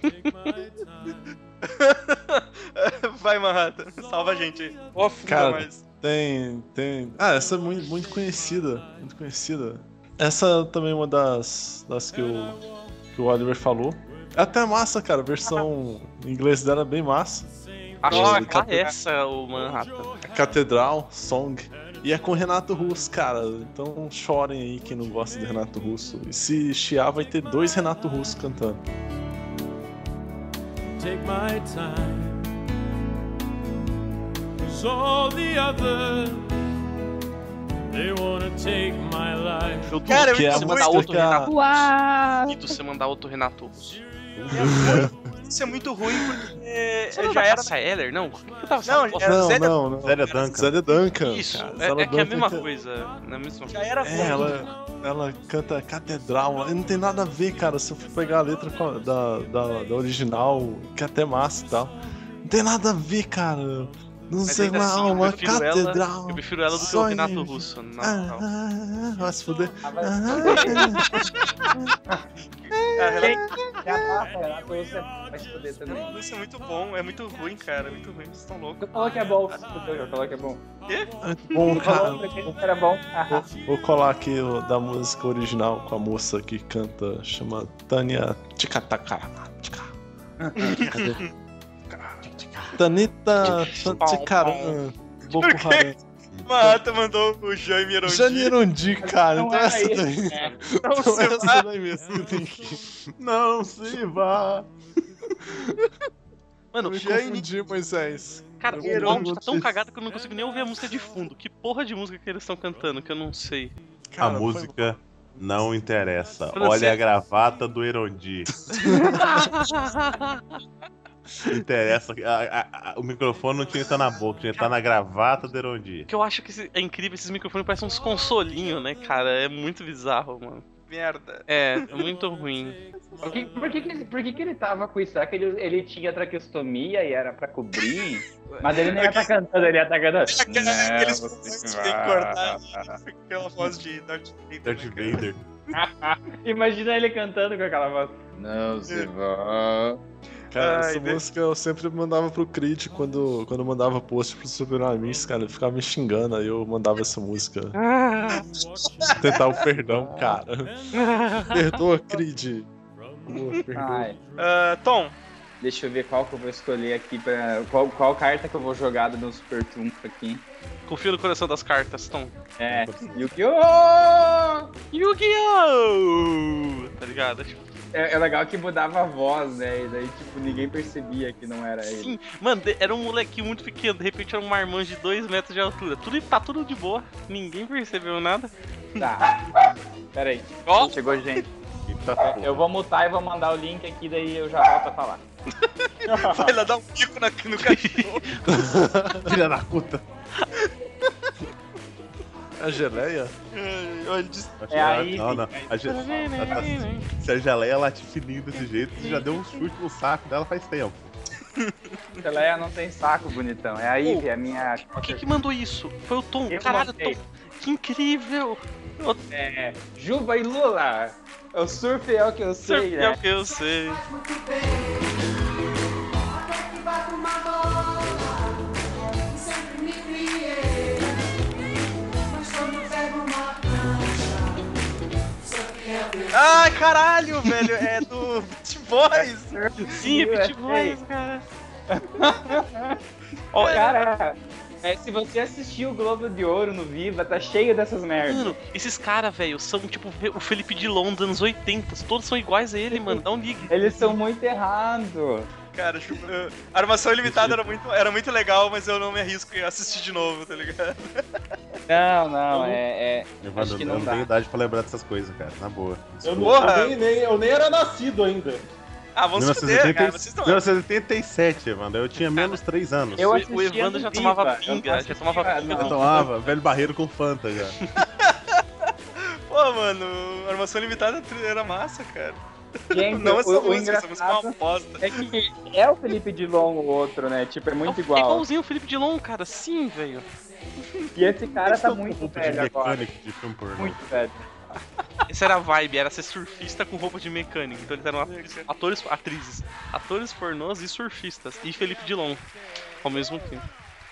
Vai, Manhattan, salva a gente aí. Ofunda Cara, mais. tem, tem. Ah, essa é muito, muito conhecida. Muito conhecida. Essa também é uma das, das que, o, que o Oliver falou. É até massa, cara. A versão em inglês dela é bem massa. Acho Nossa, que cate- é essa o Manhattan. Catedral Song. E é com Renato Russo, cara. Então chorem aí quem não gosta do Renato Russo. E se chiar, vai ter dois Renato Russo cantando. Take my time. So the others, they wanna take my life. Eu duvido Cara, é que muito você ruim. mandar outro Que é a- Renato. Uau! Duvido você mandar outro Renato Russo. Isso é muito ruim porque Você não já vai era. passar Heller? Não? Por que eu tava Não, passando? era Não, Zélia- não, não. Zélia Duncan. Zélia Duncan. Isso, cara. é, Zélia é que é a Duncan mesma que- coisa. Não é a mesma Já era É, ela, ela canta Catedral, não tem nada a ver, cara. Se eu for pegar a letra com a- da, da, da original, que é até massa e tal, não tem nada a ver, cara. Não Mas sei ainda lá, assim, eu uma prefiro catedral. ela, eu prefiro ela do que o sonho. Renato Russo. Na Ah, real. ah, ah, vai se fuder. Ah, vai- Ah, Já passa, Renato Russo vai se fuder também. Isso é muito bom, é muito ruim, cara. É muito ruim, vocês estão loucos. Tu falou que é bom, tu já falou que é bom. ah, muito bom, Tu cara. falou pra gente que era bom. Vou, vou colar aqui o da música original com a moça que canta, chama Tânia Ticatacara. Tanita Tantikaran Boko Haram. Manhattan mandou o Jaime Erondi. Janierondi, cara. Não Então era essa isso, daí. né? Não Então se essa daí mesmo que tem que. Não se vá. Mano, Eu me Jaime- confundi, Moisés. Cara, Eu o áudio tá tão confundi. cagado que eu não consigo nem ouvir a música de fundo. Que porra de música que eles estão cantando que eu não sei. Cara, A foi- música não interessa. Francês. Olha a gravata do Erondi. Não interessa. A- a- a- o microfone não tinha que estar na boca, tinha que estar na gravata do Erondi. O que eu acho que esse- é incrível, esses microfones parecem uns consolinhos, né, cara? É muito bizarro, mano. Merda. É, é muito ruim. Por que, por que, que, ele- por que, que ele tava com isso? Será que ele, ele tinha traqueostomia e era pra cobrir? Mas ele não ia estar cantando, ele ia estar cantando. Aqueles Não, momentos você que tem que vai. cortar aquela voz de Darth Vader. Darth né, cara? Vader. Imagina ele cantando com aquela voz. Não se vá. Cara, Ai, essa de- música eu sempre mandava pro Crit quando, quando eu mandava post pro Super Amigos, cara. Ele ficava me xingando, aí eu mandava essa música. Tentar o perdão, cara. Perdoa, Crit. Pô, perdoa. Ai, Ah, Tom, deixa eu ver qual que eu vou escolher aqui pra. Qual, qual carta que eu vou jogar do meu Super Trunfo aqui. Confia no coração das cartas, Tom. É. Yu-Gi-Oh! Yu-Gi-Oh! Tá ligado? Tipo, É, é legal que mudava a voz, né? E daí, tipo, ninguém percebia que não era ele. sim, mano, de- era um molequinho muito pequeno, de repente era um marmanjo de dois metros de altura. Tudo, tá tudo de boa, ninguém percebeu nada. Tá. Pera aí. Ó. Chegou gente. Eita, É, eu vou mutar e vou mandar o link aqui, daí eu já volto a falar. vai lá dar um pico na, no cachorro. filha da puta. A geleia? Ai, olha, diz- É aí, Não, não. A ge- Se a geleia late fininho desse jeito, você já deu um chute no saco dela faz tempo. Geleia não tem saco, bonitão. É a Ivy, a minha. Quem que mandou isso? Foi o Tom. Eu Caralho, mandei. Tom. Que incrível. É. Juba e Lula. O surf é o que eu sei, É né? o que eu sei. Ai, caralho, velho, é do Beach Boys. Sim, é Beach Boys, cara. Ó, cara, é, se você assistiu o Globo de Ouro no Viva, tá cheio dessas merdas. Mano, esses caras, velho, são tipo o Felipe Dilon dos anos oitenta. Todos são iguais a ele, mano. Dá um ligue. Eles são muito errados. Cara, tipo, eu- a Armação Ilimitada era muito, era muito legal, mas eu não me arrisco em assistir de novo, tá ligado? Não, não, é. é Evandro, acho que eu não não dá. tenho idade pra lembrar dessas coisas, cara. Na boa. Eu, Desculpa. não, eu, nem, nem- eu nem era nascido ainda. Ah, vamos se fuder, cara, vocês estão... mil novecentos e oitenta e sete, Evandro. Eu tinha menos três anos. Eu O- assistia o Evandro no já Viva, tomava eu pinga, não já tomava assistia, pinga. Eu não. tomava velho barreiro com Fanta já. Pô, mano, Armação Ilimitada era massa, cara. Gente, Não essa o, o música, essa música é uma engraçado bosta. é que é o Felipe Dilon o outro, né? Tipo, é muito É igual. igualzinho o Felipe Dilon, cara. Sim, velho. E esse cara tá Esse é muito roupa de velho agora. mecânico de filme pornô. Muito velho. Essa era a vibe, era ser surfista com roupa de mecânico. Então eles eram atores, atores atrizes, atores pornôs e surfistas. E Felipe Dilon, ao mesmo tempo.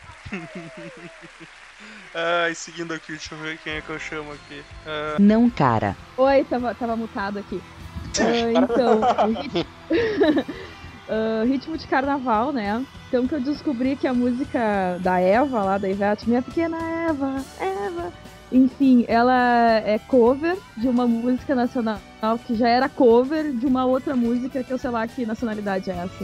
Ai, seguindo aqui, deixa eu ver quem é que eu chamo aqui. Ah, Não, cara. Oi, tava, tava mutado aqui. Ah, então, rit- ah, ritmo de carnaval, né? Então que eu descobri que a música da Eva, lá da Ivete, minha pequena Eva, Eva, enfim, ela é cover de uma música nacional que já era cover de uma outra música que eu sei lá que nacionalidade é essa.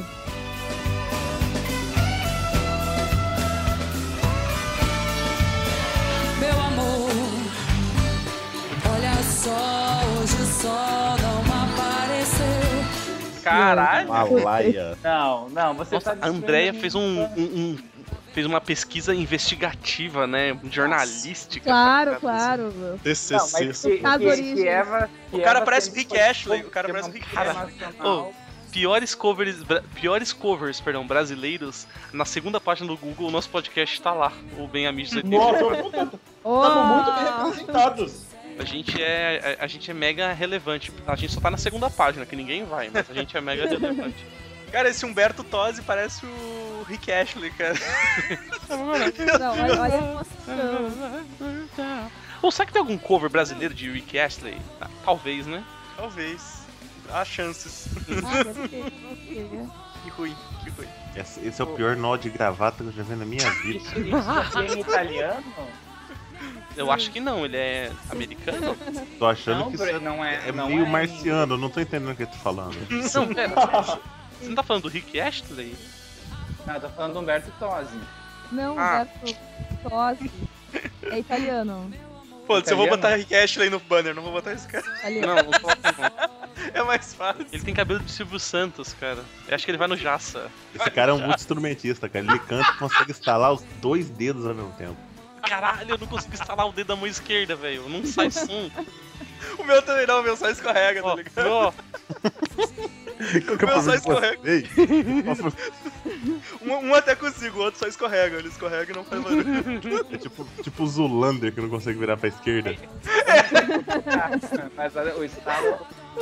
Meu amor, olha só, hoje o sol não apareceu. Caralho! Malaya. Não, não, você Nossa, tá a Andrea destruindo fez um, um- um- fez uma pesquisa investigativa, né? Jornalística. Claro, tá ligado? claro. T C Não, C. mas que, As que, origens. que Eva, que O cara Eva parece o sempre Rick foi Astley, o cara tema parece o Rick internacional. Piores covers, bra- piores covers, perdão, brasileiros. Na segunda página do Google, o nosso podcast tá lá. O Bem Amigos oitenta. Nossa, estamos Oh, muito bem representados. A gente é a, a gente é mega relevante. A gente só tá na segunda página, que ninguém vai, mas a gente é mega relevante. Cara, esse Humberto Tosi parece o Rick Astley, cara. não, olha, olha a emoção. Ou será que tem algum cover brasileiro de Rick Astley? Ah, talvez, né? Talvez. Há chances. Ah, deve ter, deve ter. Que ruim, que ruim. Esse, esse é o pior nó de gravata que eu já vi na minha vida. Isso, isso aqui é em italiano? Eu acho que não, ele é americano? Tô achando Não, que isso Bre- é, não é- é não meio é em- marciano, eu não tô entendendo o que eu tô falando. Não, pera. Você não tá falando do Rick Astley? Não, eu tô falando do Humberto Tosi. Não, Ah. Humberto Tosi. É italiano. Foda-se, eu vou Italiano? botar Rick Astley no banner, não vou botar esse cara. Italiano. Não, não coloca não. É mais fácil. Ele tem cabelo de Silvio Santos, cara. Eu acho que ele vai no Jaça. Esse cara é um muito instrumentista, cara. Ele canta e consegue instalar os dois dedos ao mesmo tempo. Caralho, eu não consigo instalar o dedo da mão esquerda, velho. Não sai som. O meu também não, o meu só escorrega, tá Ó, ligado? ó, Qual que é Meu o só problema com escorrega. vocês? Um, um até consigo, o outro só escorrega. Ele escorrega e não faz barulho. É tipo, tipo o Zulander que não consegue virar pra esquerda. Mas olha, o estado.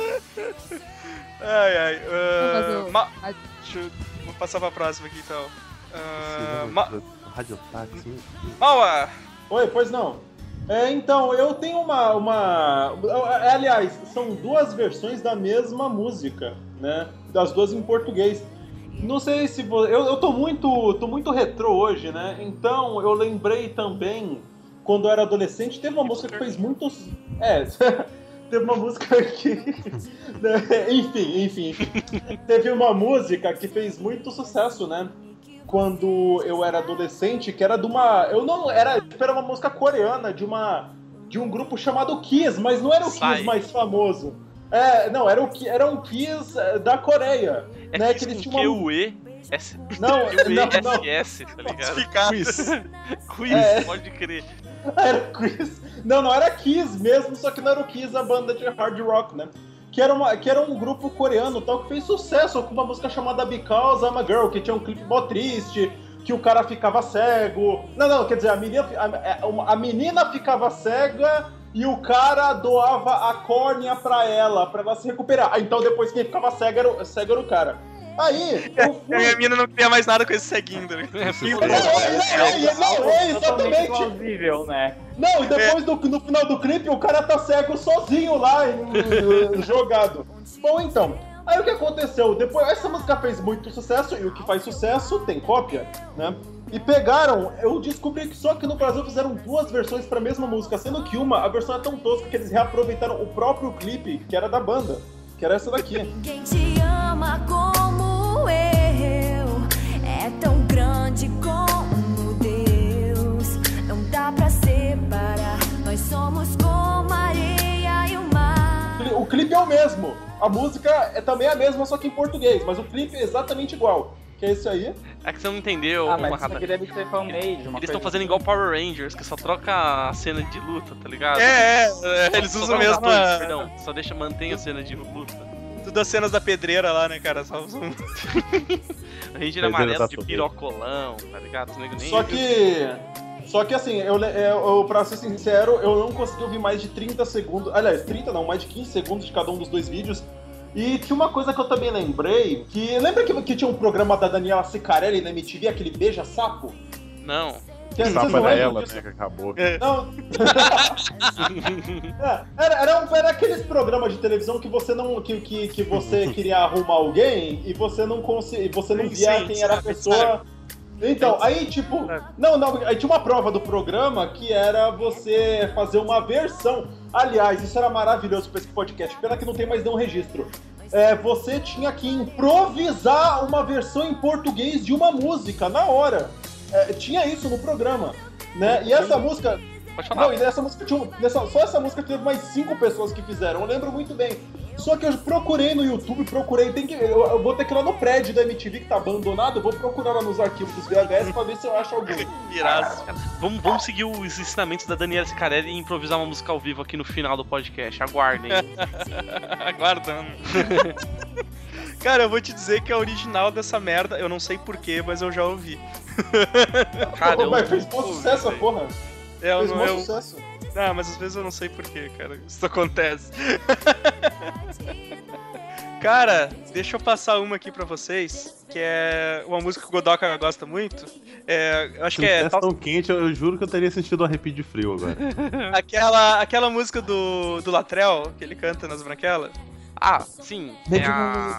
Ai, ai. Mas Uh, o- ma- a- Deixa eu vou passar pra próxima aqui então. Uh, Esse ma- nome do Radiotáxi, meu Deus. Maua! Oi, pois não. É, então, eu tenho uma, uma. é, Aliás, são duas versões da mesma música, né? Das duas em português. Não sei se você. Eu, eu tô muito. tô muito retrô hoje, né? Então eu lembrei também, quando eu era adolescente, teve uma música que fez muitos. É. Teve uma música que. enfim, enfim, enfim. Teve uma música que fez muito sucesso, né? Quando eu era adolescente, que era de uma. Eu não. Era, era uma música coreana de uma. De um grupo chamado Kiss, mas não era o Sai. Kiss mais famoso. É, não, era, o, Ki- era um Kiss eh, da Coreia. é né, que que eles com tinham Q uma- U E S. Não, Q U E não, não. S S, tá ligado? Ficado. Quiz, É. pode crer. Era Kiss. Não, não era Kiss mesmo, só que não era o Kiss, a banda de hard rock, né? Que era, uma, que era um grupo coreano tal, que fez sucesso com uma música chamada Because I'm a Girl, que tinha um clipe mó triste, que o cara ficava cego. Não, não, quer dizer, a menina, a, a menina ficava cega e o cara doava a córnea pra ela, pra ela se recuperar. Ah, então depois quem ficava cego era, o- cego era o cara. Aí, eu A fui... minha mina não queria mais nada com esse ceguinho, tá ligado? É, é, é, não, é, Totalmente exatamente. plausível, né? Não, e depois do, no final do clipe o cara tá cego sozinho lá, em- jogado. Bom, então, aí o que aconteceu? Depois, essa música fez muito sucesso, e o que faz sucesso tem cópia, né? E pegaram, eu descobri que só que no Brasil fizeram duas versões pra mesma música, sendo que uma, a versão é tão tosca que eles reaproveitaram o próprio clipe, que era da banda, que era essa daqui. Quem te ama como eu é tão grande como Deus. Não dá pra separar, nós somos como a areia e o mar. O clipe é o mesmo, a música é também a mesma, só que em português, mas o clipe é exatamente igual, que é esse aí. É que você não entendeu, Ah, mas isso Marrata. aqui deve ser fan-made. uma Eles coisa estão fazendo assim. igual Power Rangers, que só troca a cena de luta, tá ligado? É, é, é, eles Só usam troca os mesmo. atores, a- Perdão, só deixa, mantém a cena de luta. Tudo as cenas da pedreira lá, né, cara? Só usam. Ranger Pedreiro amarelo tá de todo. pirocolão, tá ligado? Os nego nem... Só que Só que assim, eu, eu, eu, pra ser sincero, eu não consegui ouvir mais de trinta segundos. Aliás, trinta não, mais de quinze segundos de cada um dos dois vídeos. E tinha uma coisa que eu também lembrei, que... Lembra que, que tinha um programa da Daniela Cicarelli na M T V, aquele Beija-Sapo? Não. Que, Sapo era ela, né, que acabou. Não. é, era, era, um, era aqueles programas de televisão que você não que, que, que você queria arrumar alguém e você não conseguia, você não via Sim, quem sim, era a sabe, pessoa. sabe. Então, aí tipo, não, não, aí tinha uma prova do programa que era você fazer uma versão. Aliás, isso era maravilhoso pra esse podcast, pena que não tem mais nenhum registro. É, você tinha que improvisar uma versão em português de uma música na hora. É, tinha isso no programa, né? E essa música... Pode falar. Não, e nessa música tinha... Nessa, só essa música teve mais cinco pessoas que fizeram, eu lembro muito bem. Só que eu procurei no YouTube, procurei... Tem que, eu, eu vou ter que ir lá no prédio da M T V que tá abandonado, eu vou procurar lá nos arquivos dos V H S pra ver se eu acho algum. Irado. Vamos, vamos seguir os ensinamentos da Daniela Cicarelli e improvisar uma música ao vivo aqui no final do podcast. Aguardem. Aguardando. Cara, eu vou te dizer que a original dessa merda, eu não sei porquê, mas eu já ouvi. Cara, eu Mas fez bom sucesso, ouvi, porra. É, eu Fez não, bom eu... sucesso. Ah, mas às vezes eu não sei porquê, cara. Isso acontece. Cara, deixa eu passar uma aqui pra vocês, que é uma música que o Godoka gosta muito. É, eu acho Se que é... não tivesse tão quente, eu, eu juro que eu teria sentido um arrepio de frio agora. Aquela, aquela música do, do Latrell, que ele canta nas branquelas. Ah, sim. É a...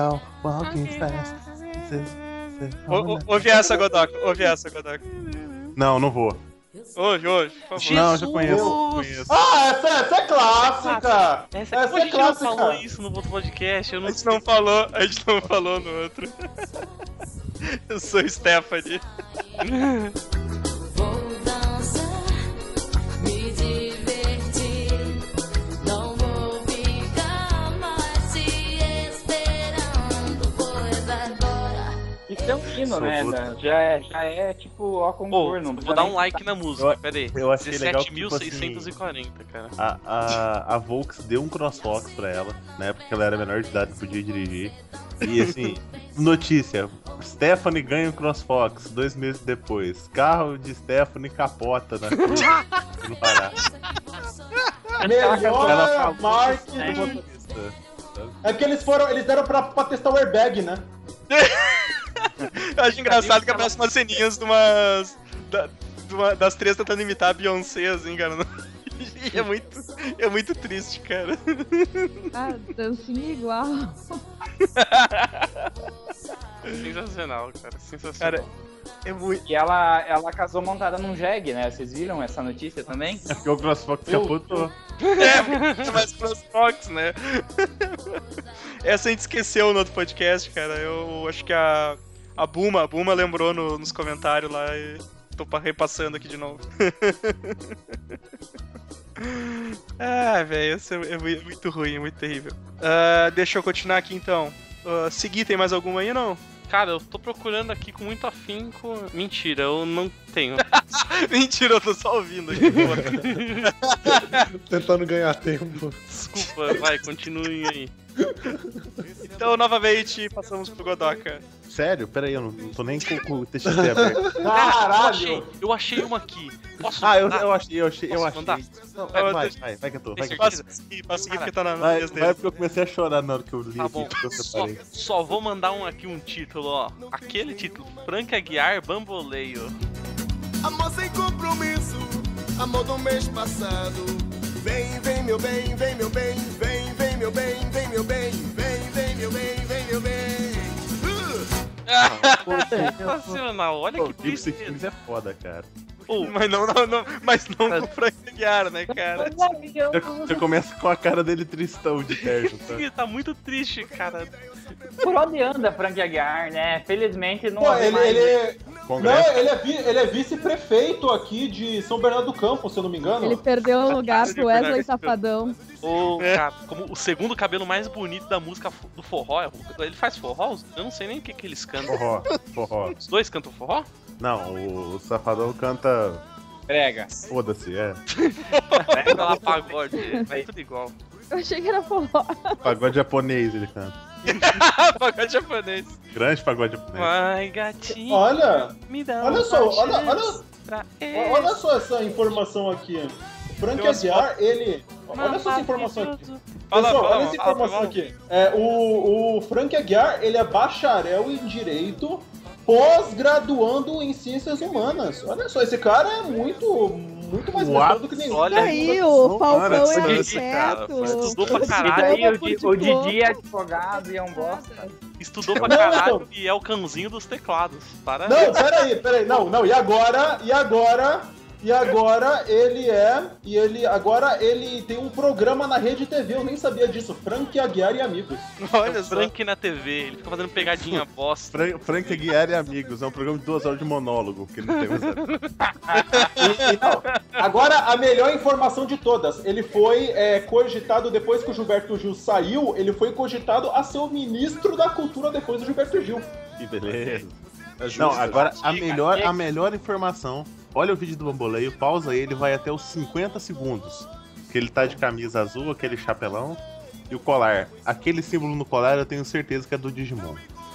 Ô, ô, ouve essa, Godoka. Ouve essa, Godoka. Não, não vou. Ouve, ouve, por favor. Não, já conheço, conheço. Ah, essa, essa é clássica! Essa, Essa a é gente não clássica! falou isso no outro podcast, eu não A gente não falou, a gente não falou no outro. Eu sou Stephanie. Vou dançar, me divertir. Não vou ficar mais te esperando, pois agora. Isso é um hino, né? da- Já é, já é tipo ó Pô, concurso. não vou precisa dar nem- um like na música, pera aí. Eu achei legal que, dezessete mil tipo seiscentos e quarenta, cara. A, a, a Volks deu um CrossFox pra ela, né? Porque ela era menor de idade e podia dirigir. E assim, notícia: Stephanie ganha o CrossFox dois meses depois. Carro de Stephanie capota na no Pará. Melhor Ela falou marketing. do motorista. É porque eles foram, eles deram pra, pra testar o airbag, né? Eu acho engraçado que aparece umas ceninhas de umas. Da, de uma- das três tentando imitar a Beyoncé, assim, cara. E é muito, é muito triste, cara. Ah, dancinha igual. Sensacional, cara. Sensacional. Cara, é muito. E ela, ela casou montada num jegue, né? Vocês viram essa notícia também? É porque o CrossFox capotou. É, mais CrossFox, né? Essa a gente esqueceu no outro podcast, cara. Eu acho que a, a Buma, a Buma lembrou no- nos comentários lá e tô pa- repassando aqui de novo. Ah, velho, isso é, é mui- muito ruim, é muito terrível. Ah, deixa eu continuar aqui então. Ah, seguir, tem mais alguma aí não? Cara, eu tô procurando aqui com muito afinco. Mentira, eu não tenho. Mentira, eu tô só ouvindo aqui. Tentando ganhar tempo. Desculpa, vai, continuem aí. Então, novamente, passamos pro Godoka. Sério? Pera aí, eu não, não tô nem com, com o T X T aberto. Eu Caralho! achei, eu achei uma aqui. Posso Ah, eu, mandar? eu achei, eu achei, eu Posso achei. mandar? Não, Eu vai, vai, deixo- vai, vai que eu tô, vai que eu tô. Passa seguir, passa seguir porque tá na Vai, vez vai dele. porque eu comecei a chorar na hora que eu li Tá aqui, bom, porque eu só, separei. só vou mandar um aqui um título, ó. Aquele título, Frank Aguiar Bamboleio. Amor sem compromisso, amor do mês passado. Vem, vem meu bem, vem meu bem, vem, vem meu bem, vem meu bem, vem, vem meu bem, vem meu bem. Sensacional, olha Pô, que Gypsy tristeza. Kings é foda, cara. Pô, Mas não, não, não, mas não com o Frank Aguiar, né, cara? Já, já começa com a cara dele tristão de terno, tá? ele tá muito triste, cara. Por onde anda Frank Aguiar, né? Felizmente não Pô, é ele, mais. ele, Congresso. não, ele é, vi- ele é vice-prefeito aqui de São Bernardo do Campo, se eu não me engano. Ele perdeu o lugar pro Wesley Safadão. Ô, É. cara, como o segundo cabelo mais bonito da música fo- do forró. Ele faz forró? Eu não sei nem o que, que eles cantam. Forró, forró. Os dois cantam forró? Não, o, o Safadão canta. Prega. Foda-se, é. Pega lá, pagode. É tudo igual. Eu achei que era forró. Pagode japonês ele canta. Pagode japonês. Grande pagode japonês. Vai, gatinho. Olha, me dá olha uma só, olha, chance olha, pra olha só essa informação aqui. O Frank Tem umas Aguiar, ele... Olha só essa informação aqui. Fala, Pessoal, fala, olha essa fala, informação fala. aqui. É, o, o Frank Aguiar, ele é bacharel em Direito, pós-graduando em Ciências Humanas. Olha só, esse cara é muito, muito mais Uau, mestrado do que nenhum. olha Aí, o Falcão Mano, é essa- arquiteto. Estudou pra E caralho. daí o, por Di- o diploma. Didi é advogado e é um bosta. Estudou pra Não, caralho então. e é o cãozinho dos teclados. Para. Não, peraí, peraí, não, não, e agora, e agora, e agora ele é, e ele, agora ele tem um programa na Rede T V, eu nem sabia disso, Frank Aguiar e Amigos. Olha, Frank na T V, ele fica fazendo pegadinha bosta. Frank, Frank Aguiar e Amigos, é um programa de duas horas de monólogo, que não tem mais nada. E, e não, agora a melhor informação de todas, ele foi é, cogitado, depois que o Gilberto Gil saiu, ele foi cogitado a ser o ministro da cultura depois do Gilberto Gil. Que beleza. É justo. Não, agora a Diga, melhor, diga. a melhor informação. Olha o vídeo do Bamboleio, pausa ele, vai até os cinquenta segundos. Que ele tá de camisa azul, aquele chapelão e o colar. Aquele símbolo no colar eu tenho certeza que é do Digimon.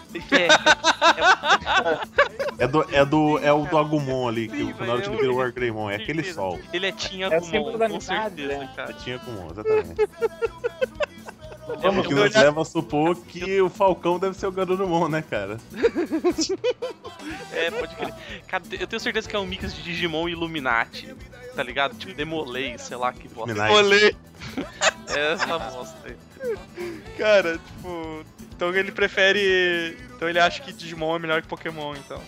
É, É do, é do, é o do Agumon ali, que o final ele vira o Wargreymon, é aquele sol. ele é Tinha É o símbolo da com amizade, certeza, né? cara. Tinha Kumon, exatamente. Vamos, O que nos leva a supor que o Falcão deve ser o Garurumon, né, cara? É, pode crer. Cara, eu tenho certeza que é um mix de Digimon e Illuminati, tá ligado? Tipo, Demolei, sei lá que bosta. Illuminati. Demolei! É essa bosta aí. Cara, tipo. Então ele prefere. Então ele acha que Digimon é melhor que Pokémon, então.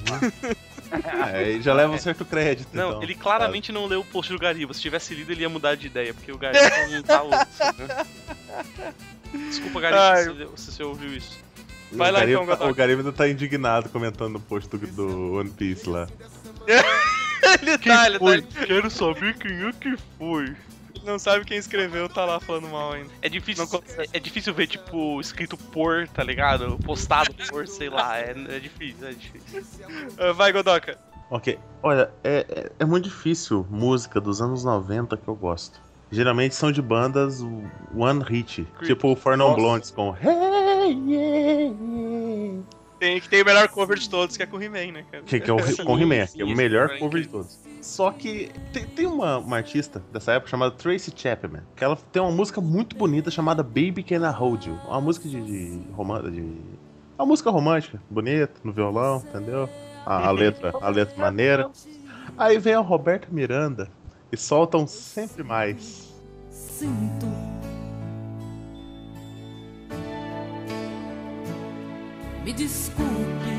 É, já leva um certo crédito, Não, então. ele claramente não leu o post do Gariba. Se tivesse lido, ele ia mudar de ideia, porque o Gariba não tá outro. Né? Desculpa, Gariba, Ai. se, se você ouviu isso. Vai o lá Gariba, então, Godok. O Gariba ainda tá indignado comentando no post do, do One Piece lá. ele tá, ele Foi? tá. Quero saber quem é que foi. Ele não sabe quem escreveu, tá lá falando mal ainda. É difícil, é, é difícil ver, tipo, escrito por, tá ligado? Postado por, sei lá. É, é difícil, é difícil. Ah, vai, Godoka. Ok, olha, é, é, é muito difícil música dos anos noventa que eu gosto. Geralmente são de bandas one hit, tipo o Four Non Nossa. Blondes com Hey, yeah, yeah. Tem, que tem o melhor cover de todos, que é com o He-Man, né, cara? Que, que é o Sim, com He-Man, que é o sim, melhor esse cover é de todos. Só que tem, tem uma, uma artista dessa época chamada Tracy Chapman, que ela tem uma música muito bonita chamada Baby Can I Hold You. Uma música de, de romântica, de... uma música romântica, bonita, no violão, entendeu? A, a letra, a letra maneira. Aí vem a Roberta Miranda e soltam sempre mais. Sinto. Me desculpe,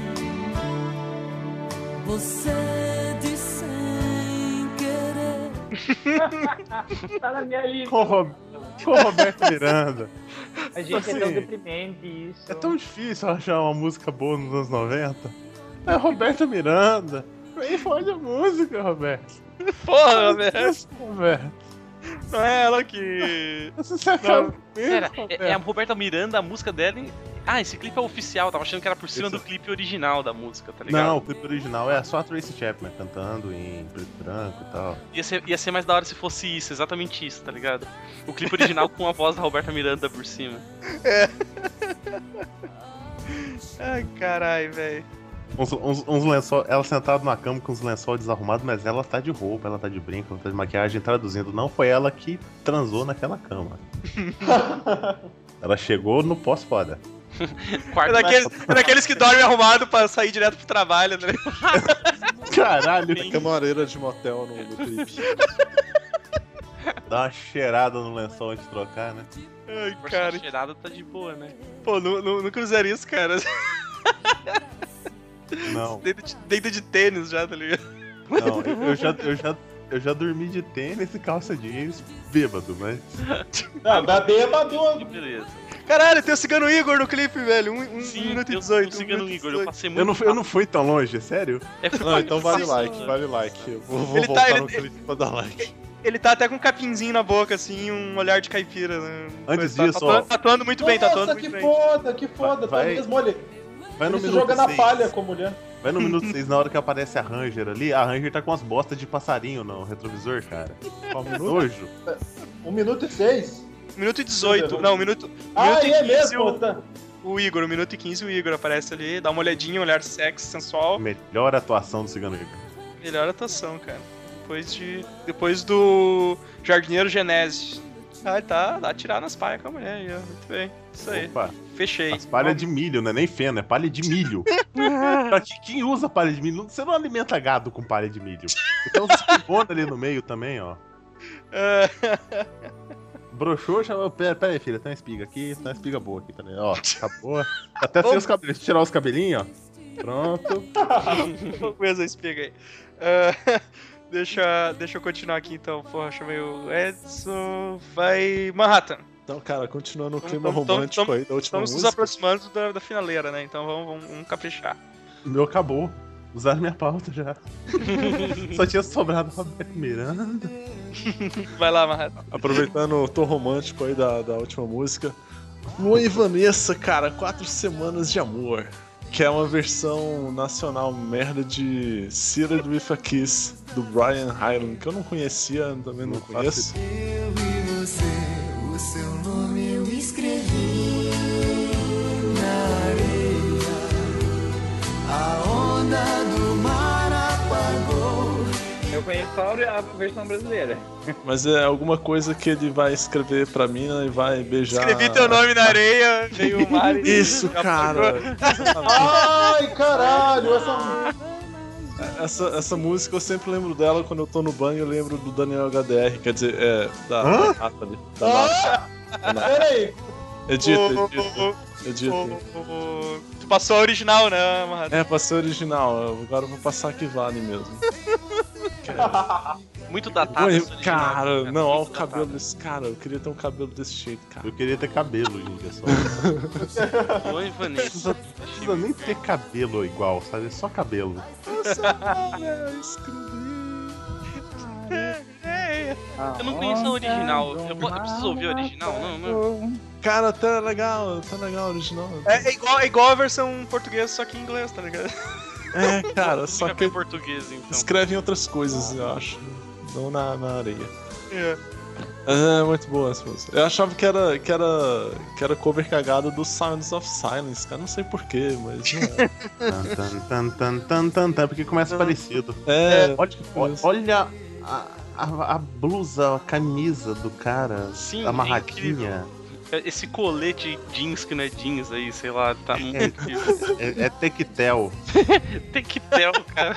você disse sem querer. Tá na minha lista. Com, Ro... com Roberta Miranda. A gente é tão Assim, deprimente isso. É tão difícil achar uma música boa nos anos noventa. É Roberta Miranda. Vem fode a música, Roberto. Porra, velho. Roberto. Não é ela que. Você acaba comigo, Pera, é, Roberto. é a Roberta Miranda, a música dela. e- Ah, esse clipe é oficial, tava achando que era por cima Isso. do clipe original da música, tá ligado? Não, o clipe original é só a Tracy Chapman cantando em preto e branco e tal. Ia ser, ia ser mais da hora se fosse isso, exatamente isso, tá ligado? O clipe original com a voz da Roberta Miranda por cima. Ai, caralho, velho. Uns, uns, uns lençol, ela sentada na cama com os lençóis desarrumados, mas ela tá de roupa, ela tá de brinco, ela tá de maquiagem, traduzindo. Não foi ela que transou naquela cama. Ela chegou no pós-foda. Quarto É daqueles, é daqueles que dormem arrumado pra sair direto pro trabalho, né? Caralho, A camareira de motel no, no clipe. dá uma cheirada no lençol antes de trocar, né? Ai, Por cara. essa cheirada tá de boa, né? Pô, não, não, nunca usaria isso, cara. Não, Dentro de, dentro de tênis já, tá ligado? não, eu, eu já, eu, já, eu já dormi de tênis e calça jeans bêbado, mas... Não, da bêbado. Que beleza. Caralho, tem o Cigano Igor no clipe, velho. Um, um Sim, minuto e eu, dezoito. eu um Cigano minuto e Igor, eu dezoito. passei muito Eu não, fui- eu não fui tão longe, é sério? É, foi Não, então vale fácil, like, né? vale like. Eu vou, vou Ele tá- voltar ele- no clipe pra dar like. Ele tá até com um capinzinho na boca, assim, um olhar de caipira, né? Antes Tá- disso, tá, ó. atuando, tá atuando muito bem, tá atuando Nossa, muito que bem. foda, que foda. Tá Vai- mesmo, olha. Vai no Ele se minuto joga na seis. palha com a mulher. Vai no minuto seis, na hora que aparece a Ranger ali, a Ranger tá com as bostas de passarinho no retrovisor, cara. Qual nojo. Um minuto e seis. Minuto e dezoito. Não, minuto. Ah, minuto e é quinze, mesmo. o- Tá, O Igor, um minuto e quinze, o Igor aparece ali, dá uma olhadinha, um olhar sexy, sensual. Melhor atuação do Cigano Igor. Melhor atuação, cara. Depois de. Depois do Jardineiro Genésio. Ah, ele tá, dá tirar nas palhas com a mulher aí, ó. Muito bem. Isso aí. Opa. Fechei. As palhas de milho, não é nem feno, é palha de milho. Pra que- quem usa palha de milho? Você não alimenta gado com palha de milho. Então você põe ali no meio também, ó. Broxou, chama. Pera, pera aí, filha, tem uma espiga aqui, tem uma espiga boa aqui também. Ó, acabou. Até sem os cabelos. Tirar os cabelinhos, ó. Pronto. Vamos ver essa espiga aí. Ah, deixa, deixa eu continuar aqui então. Porra, chamei o Edson. Vai. Manhattan. Então, cara, continuando o clima Tamo- tamo- romântico tamo- aí da última Estamos nos música. aproximando da, da finaleira, né? Então vamos, vamos, vamos caprichar. O meu acabou. Usaram minha pauta já. Só tinha sobrado o Roberto Miranda. Vai lá, Manhattan. Aproveitando o tom romântico aí da, da última música. Luan e Vanessa, cara, Quatro Semanas de Amor. Que é uma versão nacional merda de Seated with a Kiss, do Brian Hyland, que eu não conhecia, também não, Não conheço. Eu e você, o seu nome eu escrevi na areia. A onda do mar apagou. Eu conheço só a versão brasileira. Mas é alguma coisa que ele vai escrever pra mina e vai beijar. Escrevi teu nome na areia, veio o mar e... Isso, cara! Ai, caralho, essa. Essa, essa música eu sempre lembro dela quando eu tô no banho, eu lembro do Daniel H D R, quer dizer, é, da Hã? Nathalie. Da Nathalie. Peraí. Edita, O- edita, edita. o- o- Tu passou a original, né, Manhattan? É, passei original, agora eu vou passar que vale mesmo. Muito datado Oi, esse original, cara, né? não, olha o Muito cabelo datado. desse cara, eu queria ter um cabelo desse jeito, cara. Eu queria ter cabelo, gente. É só... Luan e Não Vanessa. precisa, não precisa nem ter cabelo igual, sabe? É só cabelo. Eu não conheço a original. Eu, po- eu preciso ouvir a original? Não, não. Cara, tá legal, tá legal o original. É, é igual, é igual a versão portuguesa, só que em inglês, tá ligado? É, cara, só Fica que em português, então. escreve em outras coisas, eu acho. Não na, na areia. É. É muito boa essa música. Eu achava que era, que era, que era cover cagada do Sounds of Silence, cara. Não sei porquê, mas não é. Tan, tan, tan, tan, tan, tan, tan, porque começa parecido. É, Olha, olha, olha a, a, a blusa, a camisa do cara Sim, amarradinha. Esse colete jeans que não é jeans aí, sei lá, tá muito. É, é tectel. Tem que ter, cara.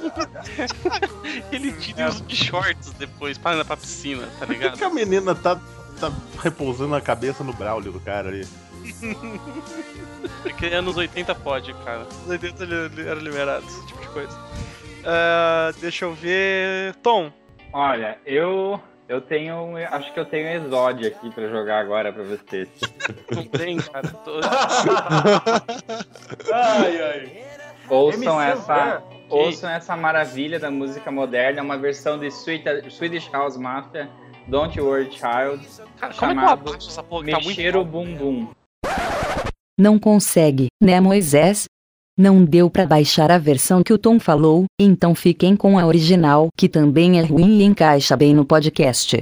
Ele tira os de shorts depois para ir pra piscina, tá Por que, ligado? que a menina tá, tá repousando a cabeça no Braulio do cara ali? Porque anos oitenta pode, cara. Os oitenta li- eram liberados, esse tipo de coisa. Ah, deixa eu ver. Tom. Olha, eu. Eu tenho. Acho que eu tenho Exódio aqui pra jogar agora pra vocês. Não tem, cara. Tô... Ai, ai. Ouçam M C essa. Zé. Ouçam essa maravilha da música moderna, é uma versão de Sweet- Swedish House Mafia, Don't Worry Child, Cara, como é que eu chamado abaixo essa porra que tá muito Mexer o Bum Bum. Não consegue, né, Moisés? Não deu pra baixar a versão que o Tom falou, então fiquem com a original, que também é ruim e encaixa bem no podcast.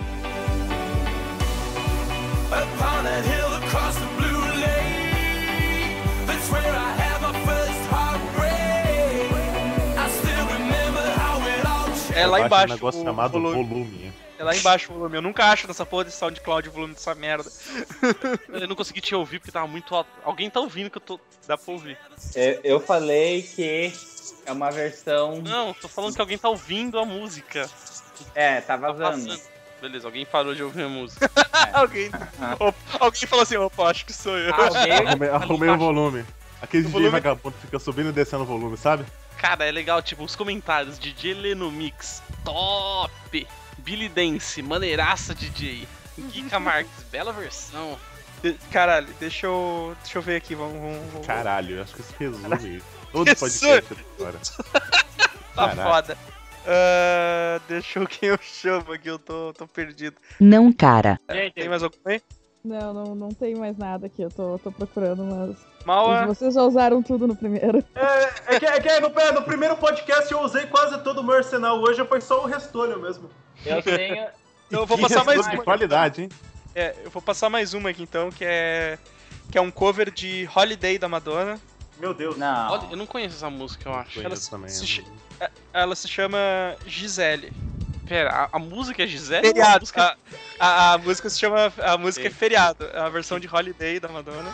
Upon that hill across the blue lake, that's where I had my first heartbreak. I still remember how it all changed. É lá Baixa embaixo. um negócio o chamado volume. volume. É lá embaixo o volume. Eu nunca acho nessa porra de SoundCloud o volume dessa merda. Eu não consegui te ouvir porque tava muito alto. Alguém tá ouvindo que eu tô. Dá pra ouvir. Eu, eu falei que é uma versão. Não, tô falando que alguém tá ouvindo a música. É, tá Tá vazando. passando. Beleza, alguém parou de ouvir a música. alguém, opa, alguém falou assim: opa, acho que sou eu. Alguém, Arrumei, arrumei o volume. Aquele O D J volume- vagabundo fica subindo e descendo o volume, sabe? Cara, é legal, tipo, os comentários. D J Lenomix, top! Billy Dance, maneiraça D J. Kika Marques, bela versão. De- Caralho, deixa eu, deixa eu ver aqui, vamos... vamos, vamos. Caralho, eu acho que isso resume todo Isso. podcast agora. Tá Caralho. foda. Ah, deixa eu quem eu chamo aqui, eu tô, tô perdido. Não, cara. Tem mais algum aí? Não, não, não tem mais nada aqui, eu tô, tô procurando, mas. Mauá? Vocês já usaram tudo no primeiro. É, é que, é que no, no primeiro podcast eu usei quase todo o meu arsenal, hoje foi só o restolho mesmo. eu tenho. Eu vou Que passar mais resumo uma. de qualidade, hein? É, eu vou passar mais uma aqui então, que é que é um cover de Holiday da Madonna. Meu Deus. Não. Olha, eu não conheço essa música, eu acho. Ela Conheço se, também, se é. ch- é- ela se chama Gisele. Pera, a, a música é Gisele? A Feriado. música- A, a- a música se chama. A música é Feriado. É a versão de Holiday da Madonna.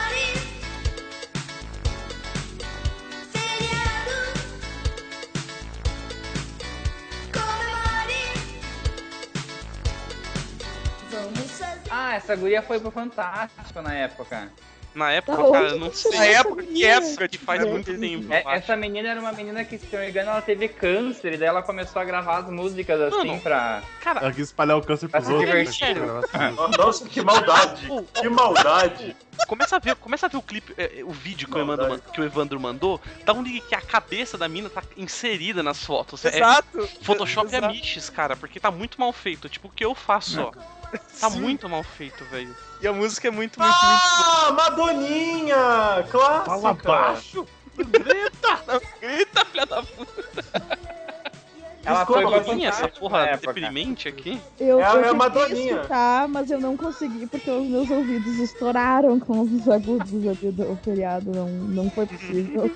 Ah, essa guria foi pro Fantástico na época. Na época, Tá cara, onde não que sei. Na época, que época Que faz É, muito tempo. É, eu acho. essa menina era uma menina que, se eu não me engano, ela teve câncer e daí ela começou a gravar as músicas assim Mano. pra. Cara, Ela quis espalhar o câncer pros Tá se outros. divertindo. né? Nossa, que maldade. Que maldade. começa a ver, começa a ver o clipe, é, é, o vídeo que o, Evandro, man- que o Evandro mandou, da onde que a cabeça da mina tá inserida nas fotos. É- Exato. Photoshop é Exato. miches, cara, porque tá muito mal feito. Tipo, o que eu faço, ó. Tá Sim. muito mal feito, velho. E a música é muito, muito, muito boa. Ah, Madoninha! Clássica! Fala baixo. Grita! Não, grita, filha da puta! Ela Desculpa, foi mas pro Tinha essa Fantástico porra na época. deprimente aqui? Eu, É a- eu é a tentei Madoninha. escutar, mas eu não consegui porque os meus ouvidos estouraram com os agudos ali do feriado. Não, não foi possível.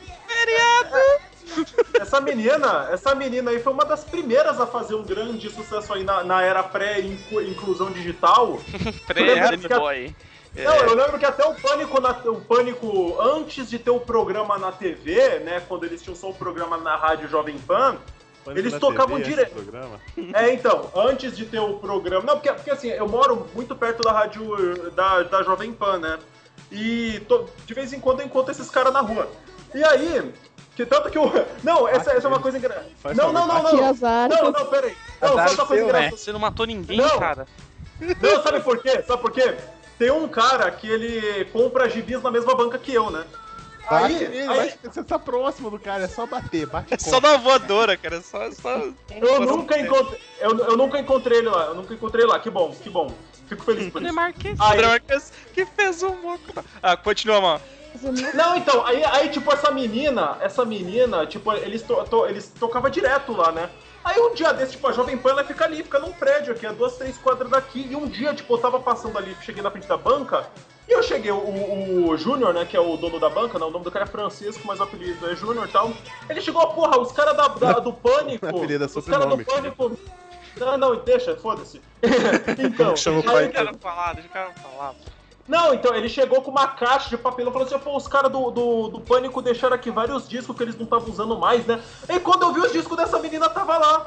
Essa menina, essa menina aí foi uma das primeiras a fazer um grande sucesso aí na, na era pré-inclusão digital. Pré-anime que a- boy. Não, eu lembro que até o Pânico, na- o Pânico, antes de ter o programa na T V, né, quando eles tinham só o programa na rádio Jovem Pan, Pânico eles na tocavam T V, direto. esse programa. É, então, antes de ter o programa... Não, porque, porque assim, eu moro muito perto da rádio eh, da, da Jovem Pan, né? E to- de vez em quando eu encontro esses caras na rua. E aí, que tanto que o... Não, essa, essa é uma coisa engraçada. Faz Não, não, não, Que não. azar. Não, não, peraí. Não, só Azar essa coisa seu, né? engraçada. Você não matou ninguém, Não. cara. Não, sabe por quê? Sabe por quê? Tem um cara que ele compra gibis na mesma banca que eu, né? Bate Aí, nele, aí bate- você tá próximo do cara, é só bater, bate É só dar uma voadora, cara. É só. só... eu nunca encontrei. Eu, eu nunca encontrei ele lá, eu nunca encontrei ele lá. Que bom, que bom. Fico feliz por isso. Marques. Aí, André Marques que fez um moco. Ah, continua, mano. não, então, aí, aí, tipo, essa menina, essa menina, tipo, eles, to, to- eles tocavam direto lá, né? Aí um dia desse, tipo, a Jovem Pan, ela fica ali, fica num prédio aqui, a duas, três quadras daqui, e um dia, tipo, eu tava passando ali, cheguei na frente da banca, e eu cheguei, o, o, o Júnior, né, que é o dono da banca, né, o nome do cara é Francisco, mas o apelido é Júnior e tal, ele chegou, porra, os caras da, da- do Pânico, O apelido é os caras do sobrenome. Pânico... Não, não, deixa, foda-se. Então, Chama o aí- pai Deixa o cara falar, deixa o cara falar. não, então, ele chegou com uma caixa de papelão, falou assim, pô, os caras do, do, do Pânico deixaram aqui vários discos que eles não estavam usando mais, né? E quando eu vi os discos dessa menina, tava lá.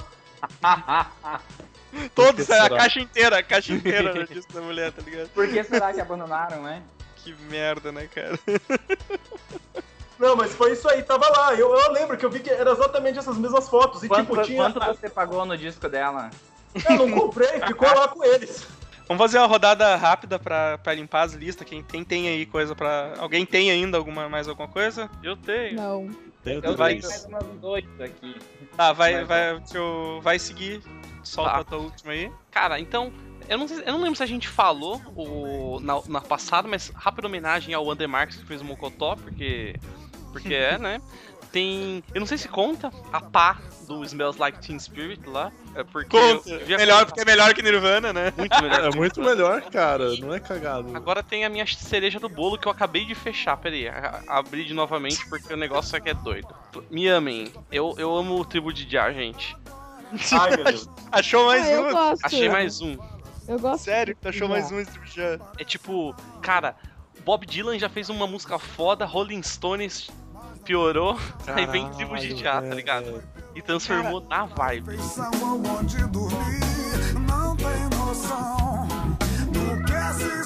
Todos, que a será? caixa inteira, a caixa inteira no disco da mulher, tá ligado? Por que será que abandonaram, né? Que merda, né, cara? Não, mas foi isso aí, tava lá. Eu, eu lembro que eu vi que era exatamente essas mesmas fotos. E Quanto, tipo, tinha... quanto você pagou no disco dela? Eu não comprei, ficou lá com eles. Vamos fazer uma rodada rápida pra, pra limpar as listas. Quem tem, tem aí coisa pra. Alguém tem ainda alguma, mais alguma coisa? Eu tenho. Não. Tenho Eu Vai. tenho mais umas dois aqui. Ah, vai, Mas- vai, deixa eu- vai seguir. Solta Tá. a tua última aí. Cara, então, eu não, sei- eu não lembro se a gente falou o, na, na passada, mas rápida homenagem ao Wander Marques que fez o Mocotó, porque. Porque é, né? Tem. Eu não sei se conta a pá do Smells Like Teen Spirit lá. É porque. Conta. eu vi a- Melhor, porque é melhor que Nirvana, né? Muito melhor. É que muito Nirvana. melhor, cara. Não é cagado. Agora tem a minha cereja do bolo que eu acabei de fechar. Pera aí, a- abri de novamente porque o negócio aqui é doido. Me amem. Eu, eu amo o Tribo de Já, gente. Ai, meu Deus. Achou mais Ah, eu um? gosto. Achei mais um. Eu gosto. Sério, tu achou Já. mais um esse já? É tipo, cara, Bob Dylan já fez uma música foda, Rolling Stones piorou, aí vem Tribo de Já, tá ligado? E transformou na vibe. Onde dormir, não tem noção do que é se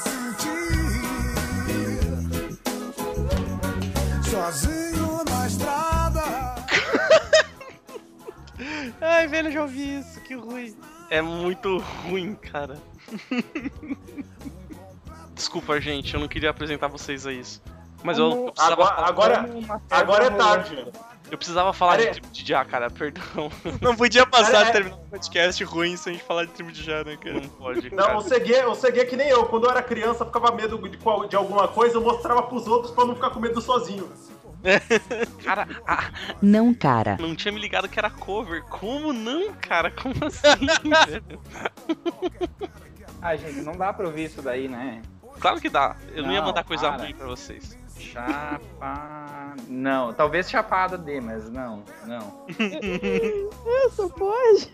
sentir sozinho na estrada. Ai, velho, eu já ouvi isso, que ruim. É muito ruim, cara. Desculpa, gente, eu não queria apresentar vocês a isso. Mas eu, eu precisava, Agora, agora, agora é tarde. eu precisava falar de Cara, Tribo de Já, cara, perdão. Não podia passar É, é- de terminar um podcast ruim sem a gente falar de Tribo de Já, né, cara? Não pode, Não, cara. o Segui, o Segui é que nem eu. Quando eu era criança, eu ficava medo de, qual- de alguma coisa, eu mostrava pros outros pra não ficar com medo sozinho. Cara, ah, Não, cara. não tinha me ligado que era cover. Como não, cara? Como assim, velho? Ah, gente, não dá pra ouvir isso daí, né? Claro que dá. Eu não, ia Não, mandar coisa para. ruim pra vocês. Chapa... Não, talvez chapada dê, mas não, não. Isso pode.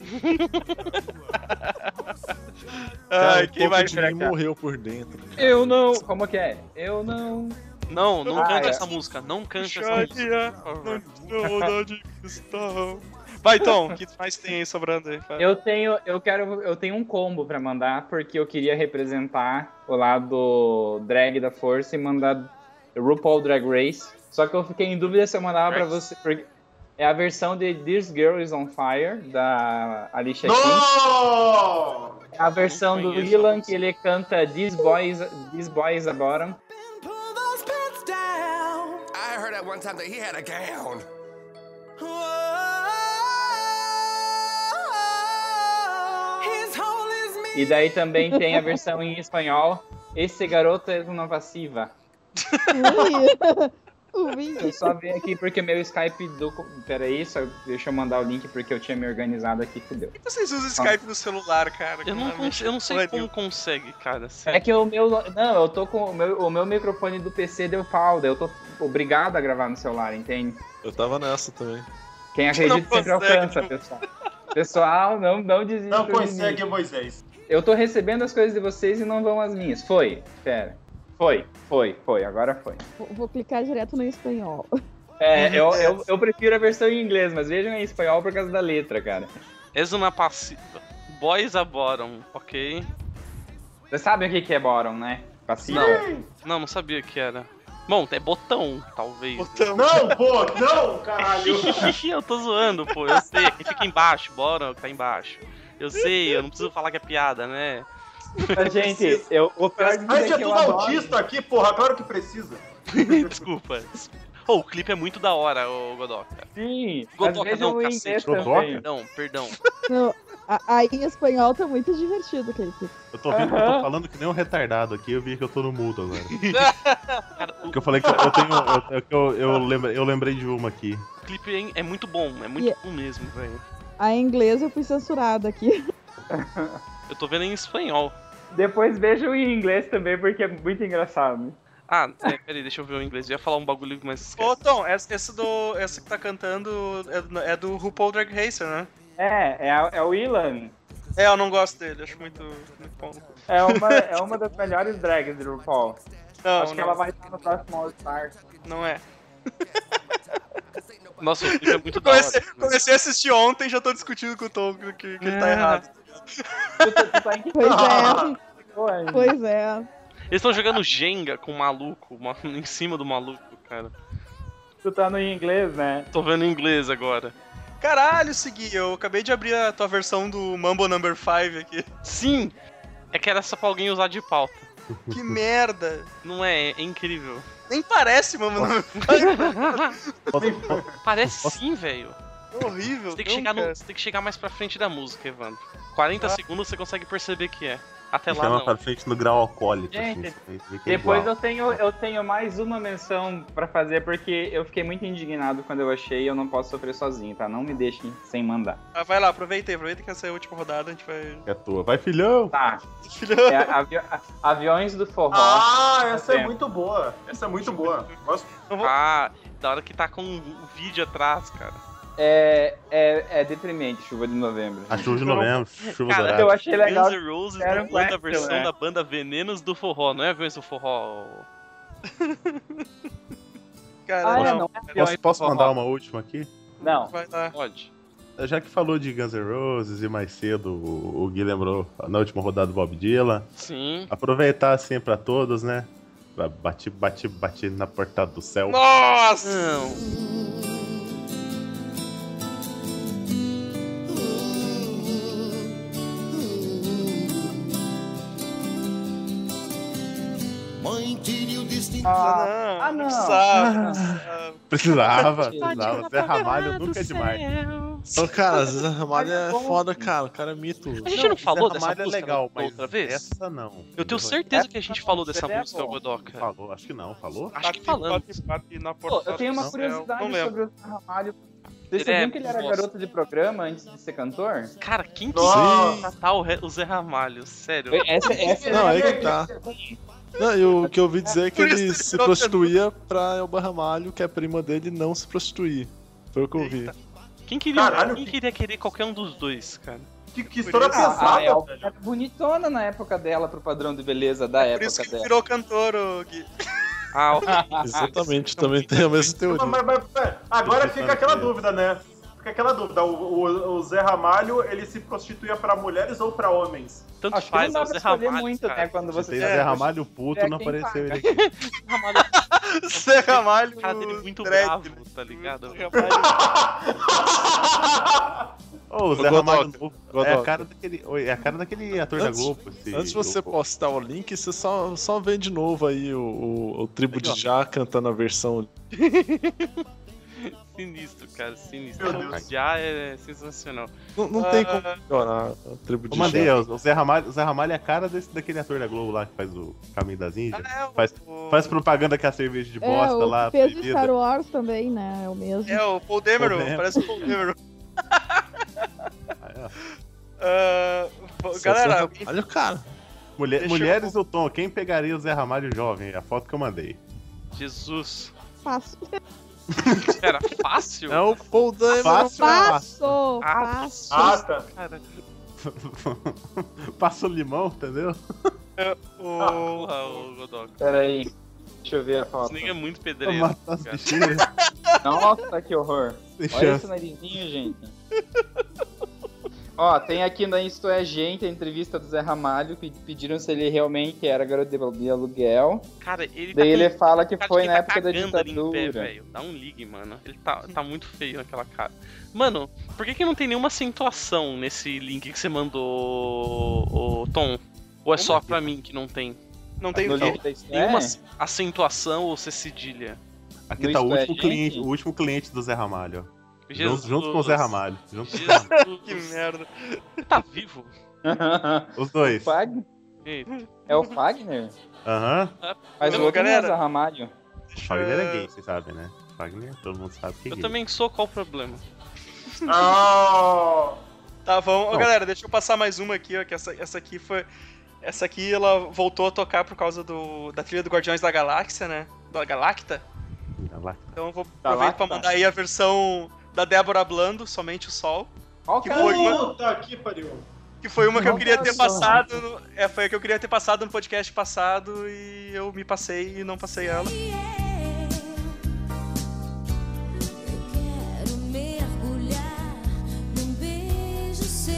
Cara, Ai, um quem pouco vai de mim morreu por dentro. Eu não... Como que é? Eu não... Não, não Ah, canta é. essa música. Não canta essa música. Puxaria, por favor. não te dou vontade de cristal. Vai, Tom, o que mais tem aí sobrando aí? Vai. Eu tenho, eu quero, eu tenho um combo pra mandar, porque eu queria representar o lado drag da força e mandar RuPaul Drag Race. Só que eu fiquei em dúvida se eu mandava pra você, porque é a versão de This Girl Is On Fire, da Alicia Keys. No! É a versão do Lilan, que ele canta This Boy Is, This Boy Is a Bottom. I heard at one time that he had a gown. E daí também tem a versão em espanhol, Esse Garoto é uma passiva. Eu só vi aqui porque meu Skype do... Peraí, só deixa eu mandar o link porque eu tinha me organizado aqui, fudeu. Por que vocês usam Skype no celular, cara? Eu não, cons- eu não sei como consegue, cara. É que o meu... Não, eu tô com... O meu, o meu microfone do P C deu pau, daí eu tô obrigado a gravar no celular, entende? Eu tava nessa também. Quem acredita sempre alcança, pessoal. Pessoal, não, não desista. Não de consegue, mim. Moisés. Eu tô recebendo as coisas de vocês e não vão as minhas. Foi, pera. Foi, foi, foi, agora foi. Vou, vou clicar direto no espanhol. É, eu, eu, eu prefiro a versão em inglês, mas vejam em espanhol por causa da letra, cara. És uma passiva. Boys a bottom, ok? Vocês sabem o que que é bottom, né? Passiva? Não, não, não sabia que era. Bom, é botão, talvez. Botão. Não, pô, não, caralho. Eu tô zoando, pô, eu sei. Quem fica embaixo, bottom, tá embaixo. Eu sei, eu não preciso falar que é piada, né? Mas, gente, eu, o pior de A gente dizer é que eu tudo adoro... autista aqui, porra, claro que precisa. Desculpa. Oh, o clipe é muito da hora, ô Godoka. Sim, Godoka mas não, vejam em cacete. inglês Godoka? também. Perdão, perdão. Não, a- aí em espanhol tá muito divertido aquele clipe. Eu tô vendo que eu tô falando que nem um retardado aqui, eu vi que eu tô no mudo agora. Cara, o Porque eu falei que eu tenho. Eu, eu, eu, eu, lembrei, eu lembrei de uma aqui. clipe é, é muito bom, é muito Yeah. bom mesmo, velho. A em inglês eu fui censurada aqui. Eu tô vendo em espanhol. Depois vejam em inglês também, porque é muito engraçado. Ah, é, peraí, deixa eu ver o inglês. Eu ia falar um bagulho, mas esquece. Ô, Tom, esse, esse do, esse que tá cantando é, do- é do RuPaul Drag Racer, né? É, é, a- é o Ilan. É, eu não gosto dele, acho muito, muito bom. É uma, é uma das melhores drags do RuPaul. Não, Acho que não, ela vai estar no próximo All Star. não é. Nossa, o clipe é muito da hora. Comecei, comecei a assistir ontem e já tô discutindo com o Tom que, que, que ele tá Ah. errado. Tu, tu tá em que Pois Ah, é, pô, ainda. pois é. Eles estão jogando Jenga com o maluco, uma- em cima do maluco, cara. Tu tá no inglês, né? Tô vendo em inglês agora. Caralho, Segui, eu acabei de abrir a tua versão do Mambo Number five aqui. Sim! É que era só pra alguém usar de pauta. Que merda! Não é? É incrível. Nem parece Mambo Number five. Parece sim, velho. É horrível. Você tem, que não, chegar no- cara. você tem que chegar mais pra frente da música, Evandro. quarenta Ah. segundos você consegue perceber que é. Até lá Chama não. pra frente no grau alcoólico. Gente, assim, você vê que é Depois igual. eu tenho, eu tenho mais uma menção pra fazer, porque eu fiquei muito indignado quando eu achei e eu não posso sofrer sozinho, tá? Não me deixem sem mandar. Ah, vai lá, aproveita aí, aproveita que essa é a última rodada, a gente vai... É tua. Vai, filhão! Tá. Filhão. É avi- a- Aviões do Forró. Ah, essa é É. muito boa. Essa é muito boa. Gosto. Ah, da hora que tá com o vídeo atrás, cara. É, é, é deprimente, Chuva de Novembro. A chuva de novembro, chuva Cara, dourada. eu achei legal. Guns N' Roses Era um dublando a Clapton, versão né? da banda Venenos do Forró. Não é Aviões do Forró. Cara, Ah, é, não. não é Aviões Posso, do posso Forró. mandar uma última aqui? Não. Vai lá. Pode. Já que falou de Guns N' Roses e mais cedo o, o Gui lembrou na última rodada do Bob Dylan, Sim. aproveitar assim pra todos, né? Pra Bati, bati, bati na porta do céu. Nossa! Não. Mãe, tire o destino. Ah, Ah, não. ah, não. Precisava. Precisava, Pode precisava. Zé Ramalho nunca é demais. Ô, cara, Zé Ramalho é foda, cara. O cara é mito. A gente não, falou Zé dessa Ramalho música é legal, da mas outra vez? essa não. Eu tenho certeza que a gente falou dessa Essa é música, bom. Godoka. Falou, acho que não, falou? Acho que falamos. Bate, bate na Pô, porta eu tenho uma do céu. curiosidade Não lembro. sobre o Zé Ramalho. Vocês Ele é sabiam que ele era bosta. garoto de programa antes de ser cantor? Cara, quem que Nossa. ia tratar o, Re- o Zé Ramalho? Sério. Essa, essa Não, é aí que tá. Não, e o que eu ouvi dizer é que Por isso ele ele se virou prostituía pra Elba Ramalho, que é a prima dele, não se prostituir. Foi o que eu ouvi. Quem queria, Caralho, quem que- queria querer qualquer um dos dois, cara? Que, que história Por isso- Ah, pesada, a Elba velho. era bonitona na época dela, pro padrão de beleza da Por época isso que ele dela. virou cantor, o Gui. Ah, ok. Exatamente, também tem a mesma teoria. Mas, mas, mas, agora fica aquela dúvida, né? Fica aquela dúvida. O, o- o Zé Ramalho, ele se prostituía pra mulheres ou pra homens? Tanto Acho que faz, não é dá o pra Zé escolher Ramalho, muito, cara. né? Quando você Tem é, Zé Ramalho puto, é não quem apareceu paga. ele aqui. Zé Ramalho. O cara dele muito dread, bravo, né? tá ligado? Zé Ramalho. Ô, o Zé Godoka, Ramalho novo é a Godoka. cara daquele. Oi, é a cara daquele ator Antes- da Globo. esse Antes de você Globo. postar o link, você só, só vê de novo aí o, o, o Tribo Aí, ó. de Já cantando a versão. Sinistro, cara, sinistro. Meu Deus. Já é sensacional. Não, não tem Ah. como melhorar a Tribo Eu de mandei, Já. ó, o Zé Ramalho, o Zé Ramalho é a cara desse, daquele ator da Globo lá que faz o Caminho das Índias. Ah, é, o- Faz, o- faz propaganda com a cerveja de É, bosta o lá. que fez o proibida. Star Wars também, né? É o mesmo. É, o Paul Dameron, Paul Dameron. parece o Paul Dameron. Aí, ó. Ah, pô, Só galera, Zé Ramalho, cara. Mulher- Deixa eu- mulheres do Tom, quem pegaria o Zé Ramalho jovem? A foto que eu mandei. Jesus. Fácil. Era fácil? É o Paul Dameron. Fácil, é fácil. Passo! Ah, Passo! Ah, tá. Cara, Passa o limão, entendeu? o... porra, o Godoka. Pera aí. Deixa eu ver a Esse foto. nigga é muito Pra pedreiro. matar as cara. bichinhas. Nossa, que horror. Sem Olha chance. esse narizinho, gente. Ó, tem aqui na Isto é Gente a entrevista do Zé Ramalho, que pediram se ele realmente era garoto de de aluguel. Cara, ele Daí tá ele com fala que cara de foi quem na tá época da cagando ali em pé, ditadura. velho. Dá um ligue, mano. Ele tá, tá muito feio naquela cara. Mano, por que que não tem nenhuma acentuação nesse link que você mandou, ô, Tom? Ou é só pra mim que não tem? Não tem No então. livro da Isto é? Nenhuma acentuação ou ser cedilha? Aqui No tá o Isto é último, Gente? cliente, o último cliente do Zé Ramalho, ó. Junto, Jesus. junto com o Zé Ramalho. Junto com o Zé Jesus. Ramalho. Que merda. Ele tá vivo? Os dois. Fagner? Eita. É o Fagner? Aham. Mas Não, o outro não é galera. Zé Ramalho. Fagner é gay, vocês sabem, né? Fagner, todo mundo sabe que é Eu gay. também sou, qual o problema? Ah, Tá, vamos. Ô, Não. galera, deixa eu passar mais uma aqui, ó. Que essa, essa aqui foi. Essa aqui ela voltou a tocar por causa do, da trilha do Guardiões da Galáxia, né? Da Galacta. Lá. Então eu vou aproveitar pra mandar aí a versão da Débora Blando, Somente o Sol. Qual Que cara foi, é? mano? puta que pariu. Que foi uma que eu Não queria ter passou. passado. no- É, foi a que eu queria ter passado no podcast passado e eu me passei e não passei ela. Quero mergulhar num beijo seu.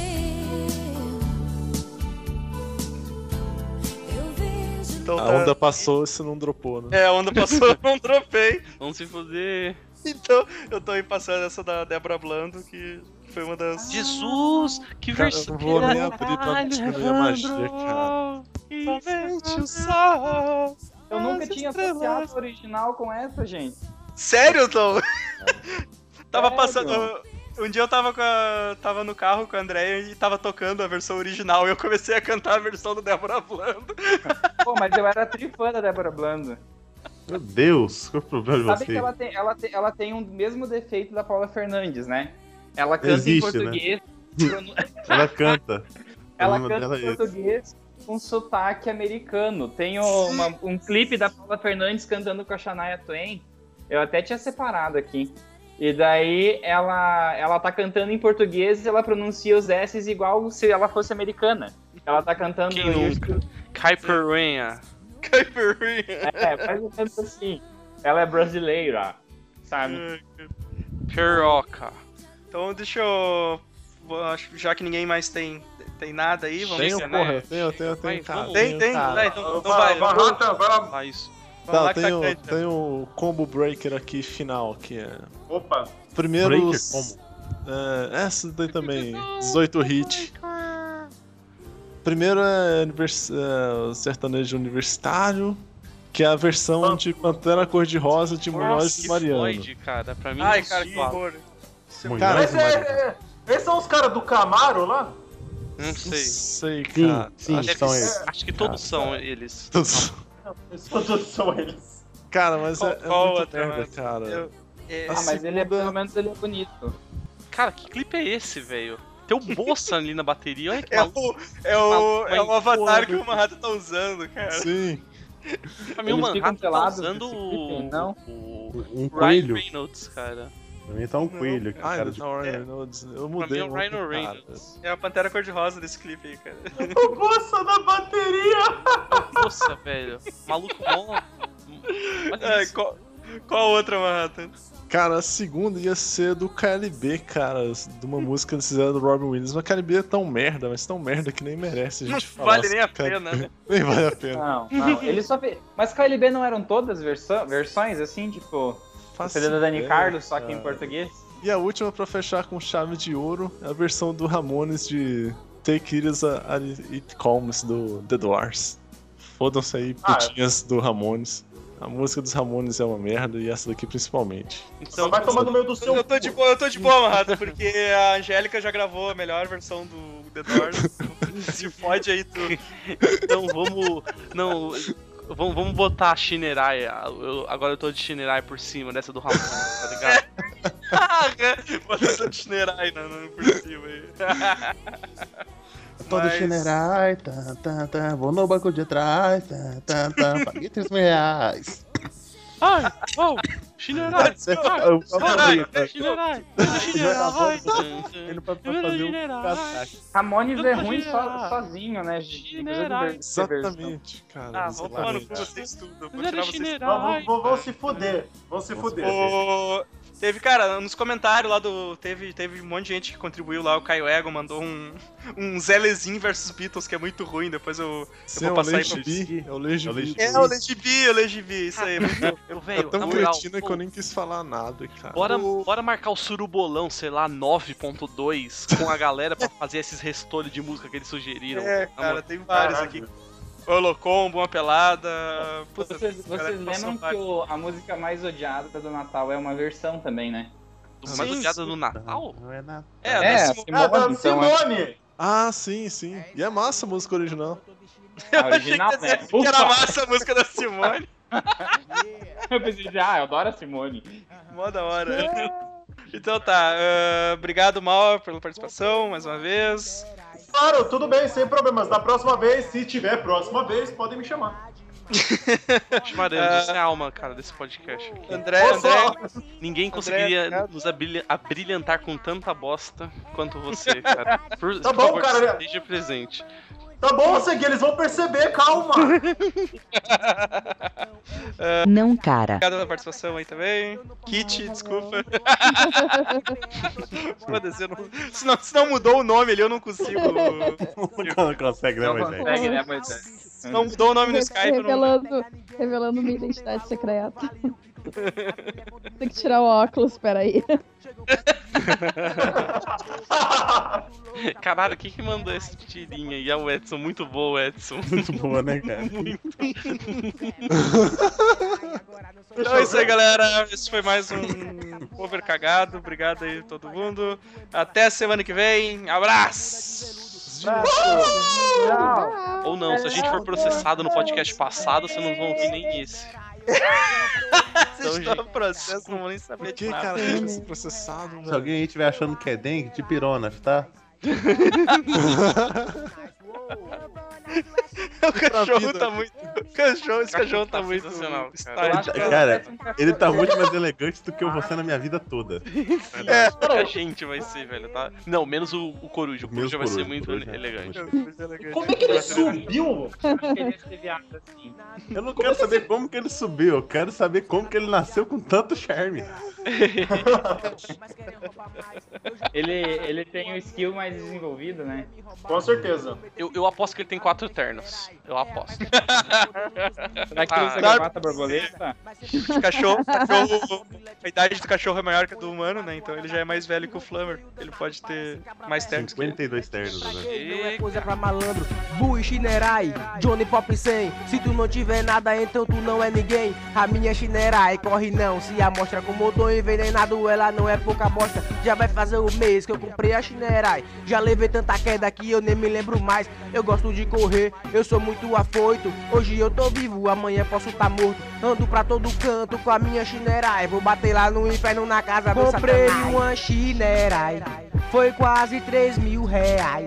Eu vejo Então A tá- onda passou e você não dropou, né? É, a onda passou, eu não dropei. Vamos se foder. Então eu tô aí passando essa da Débora Blando, que foi uma das. Jesus! Que Cara, versão. eu não vou nem abrir pra descobrir a magia, cara. Somente o sol. Eu nunca as tinha estrelas. associado o original com essa, gente. Sério, Tom? Tava Sério? passando. Um dia eu tava com a, tava no carro com a Andréia e tava tocando a versão original e eu comecei a cantar a versão do Débora Blando. Pô, mas eu era trifã da Débora Blando. Meu Deus, qual é o problema de Sabe você? que ela tem, ela, tem, ela tem o mesmo defeito da Paula Fernandes, né? Ela canta Existe, em português. pronu- Ela canta. Ela O problema canta dela em é esse. português com sotaque americano. Tem uma- um clipe da Paula Fernandes cantando com a Shania Twain. Eu até tinha separado aqui. E daí ela, ela tá cantando em português e ela pronuncia os S's igual se ela fosse americana. Ela tá cantando... Quem nunca? Caipirinha. Caipirinha. É, mais ou menos assim. Ela é brasileira, sabe? Piroca. Então deixa eu. vou- acho- Já que ninguém mais tem, tem nada aí, vamos Tenho, ver. porra, eu tenho, eu tenho, eu Vai, tenho, cara. vamos. Tem, tem? cara. Vai, então, então Vai, vai. vai, vamos- Rata, vai lá. Ah, isso. vamos Tá, lá que tá tem, o, grande. tem o combo breaker aqui final, que é... Opa. Primeiro... Breaker os- como? É, essa daí também, dezoito hits. Primeiro é, univers... é o sertanejo universitário, que é a versão de Pantera Cor-de-Rosa de Munhoz que e Mariano. Floyd, cara. Pra mim, Ai, não cara, que suave. horror. Munhoz Cara, Mas e é, Mariano. é, esses são os caras do Camaro lá? Não Não sei. sei, Sim, cara. sim, Acho são que- eles. Acho que todos são eles. Todos são eles. Cara, mas é, é Qual muito outra, merda, mano? cara. Eu- é- Ah, A mas ele é, segunda- pelo menos ele é bonito. Cara, que clipe é esse, velho? Tem o Moça ali na bateria, olha que É maluco. o, é o, é o Mas, avatar porra, que o Marrata tá usando, cara. Sim. Pra mim, o Eles ficam Manhattan tá pelados usando nesse o, clipe, não? o Um Ryan coelho. Reynolds, cara. Pra mim tá um coelho. aqui, Ah, cara ele de- tá o Ryan Reynolds. Eu Pra mim mudei é o muito, Ryan cara. Reynolds. É a Pantera Cor-de-Rosa desse clipe aí, cara. O gosto da bateria! Nossa, velho. Maluco bom. É, qual, qual outra Manhattan? Cara, a segunda ia ser do K L B, cara, de uma música que fizeram do Robin Williams. Mas K L B é tão merda, mas tão merda que nem merece a gente Não falar. vale nem a sobre K L B. pena, né? Nem vale a pena. Não, não. Ele só fez. Mas K L B não eram todas verso... versões, assim, tipo. O C D da Dani ideia, Carlos, só que em cara. português? E a última, pra fechar com chave de ouro, é a versão do Ramones de Take It As a- It Comes, do The Doors. Fodam-se aí, Ah, putinhas do Ramones. A música dos Ramones é uma merda, e essa daqui principalmente. Só vai tomar no meio do seu. Eu tô de boa, eu tô de boa, Manhattan, porque a Angélica já gravou a melhor versão do The Doors. Se fode aí tu. Então vamos. Não. Vamos, vamos botar a Shinerai. Eu- agora eu tô de Shinerai por cima dessa do Ramones, tá ligado? Bota essa de Shinerai não, não, por cima aí. Todo Mas- generai, tá, tá, tá, vou no banco de trás, tá, tá, tá, paguei três mil reais. Ai, oh, Shinerai! Você- eu- eu- Shinerai! eu- Shinerai! Shinerai! Indo pra, pra fazer um casaco. Ramones é ruim so- sozinho, né, gente? Não precisa de ver- de versão. Exatamente, cara. Ah, vou tomar no cu exatamente. vocês tudo. Eu vou tirar vocês tudo. Vão, vão, vão se fuder. Vão se fuder. O... Teve, cara, nos comentários lá do. Teve, teve um monte de gente que contribuiu lá. O Caio Ego mandou um. Um Zelezinho versus Beatles, que é muito ruim. Depois eu, eu Sim, é vou o passar aí pra Legibi. É o Legibi. É, o Legibi, o Legibi, isso aí. Muito bom. Eu, É velho, tão na moral, cretina que pô, eu nem quis falar nada, cara. Bora, bora marcar o surubolão, sei lá, nove ponto dois, com a galera pra fazer esses restolhos de música que eles sugeriram. É, Na cara, moral. tem vários aqui. Holocombo, uma pelada. Puta, Vocês, cara, vocês passou lembram que o- a música mais odiada do Natal é uma versão também, né? Mais odiada no Natal? Não é nada. É, É, da a Simone. Simone, Ah, da então, é. Simone! Ah, sim, sim. E é massa a música original. A original, Eu achei né? que era Ufa! massa a música da Simone. Eu pensei, ah, eu adoro a Simone. Mó da hora. Então tá, ah, obrigado, Mal, pela participação, mais uma vez. Claro, tudo bem, sem problemas. Da próxima vez, se tiver próxima vez, podem me chamar. Chamaremos, Ah. você é a alma, cara, desse podcast aqui. André, Ô, André, só- Ninguém André, conseguiria obrigado. nos abrilha- abrilhantar com tanta bosta quanto você, cara. Por, Tá por bom, favor, cara. esteja presente. Tá bom, Segui, eles vão perceber, calma. Não, cara. Obrigado pela participação aí também. Kit, desculpa. Foda-se, eu não... se, não, se não mudou o nome ali, eu não consigo. Não consegue, né, Não Moisés? consegue, né, Moisés? Se não mudou o nome no Skype, eu não... Revelando, revelando minha identidade secreta. Tem que tirar o óculos, peraí. Caralho, quem que mandou esse tirinho aí? É o Edson, muito bom, Edson. Muito boa, né, cara? Então é isso aí, galera. Esse foi mais um cover cagado. Obrigado aí todo mundo. Até semana que vem. Abraço! Ou não, se a gente for processado no podcast passado, vocês não vão ouvir nem esse. Vocês estão no processo, não vão nem saber Por de que, nada. cara, que a gente vai ser processado, Se velho? alguém aí estiver achando que é dengue, de pirona, tá? O cachorro vida. tá muito. O cachorro, esse cachorro tá Tá muito. sensacional, style. Eu acho que Cara, parece um cachorro. Ele tá muito mais elegante do que eu vou ser na minha vida toda. É. A gente vai ser, velho, tá? Não, menos o, o Coruja. O Menos Coruja vai ser Coruja, muito Coruja é elegante. Como é que ele subiu? Acho que ele ia ser viado assim. Eu não quero saber como que ele subiu, eu quero saber como que ele nasceu com tanto charme. Ele, ele tem o skill mais desenvolvido, né? Com certeza. Eu, eu aposto que ele tem quatro ternos. Eu aposto. Será que Ah, ele usa sabe- gravata borboleta? Cachorro, cachorro. A idade do cachorro é maior que a do humano, né? Então ele já é mais velho que o Flammer. Ele pode ter mais ternos que ele. cinquenta e dois ternos, né? Não é coisa pra malandro, Bu e Shinerai, Johnny Pop cem. Se tu não tiver nada, então tu não é ninguém. A minha Shinerai corre não, se amostra com motor envenenado, ela não é pouca bosta. Já vai fazer um mês que eu comprei a Shinerai. Já levei tanta queda que eu nem me lembro mais. Eu gosto de correr, eu sou muito afoito. Hoje eu tô vivo, amanhã posso tá morto. Ando pra todo canto com a minha Shinerai. Vou bater lá no inferno na casa do Comprei uma Shinerai, foi quase três mil reais.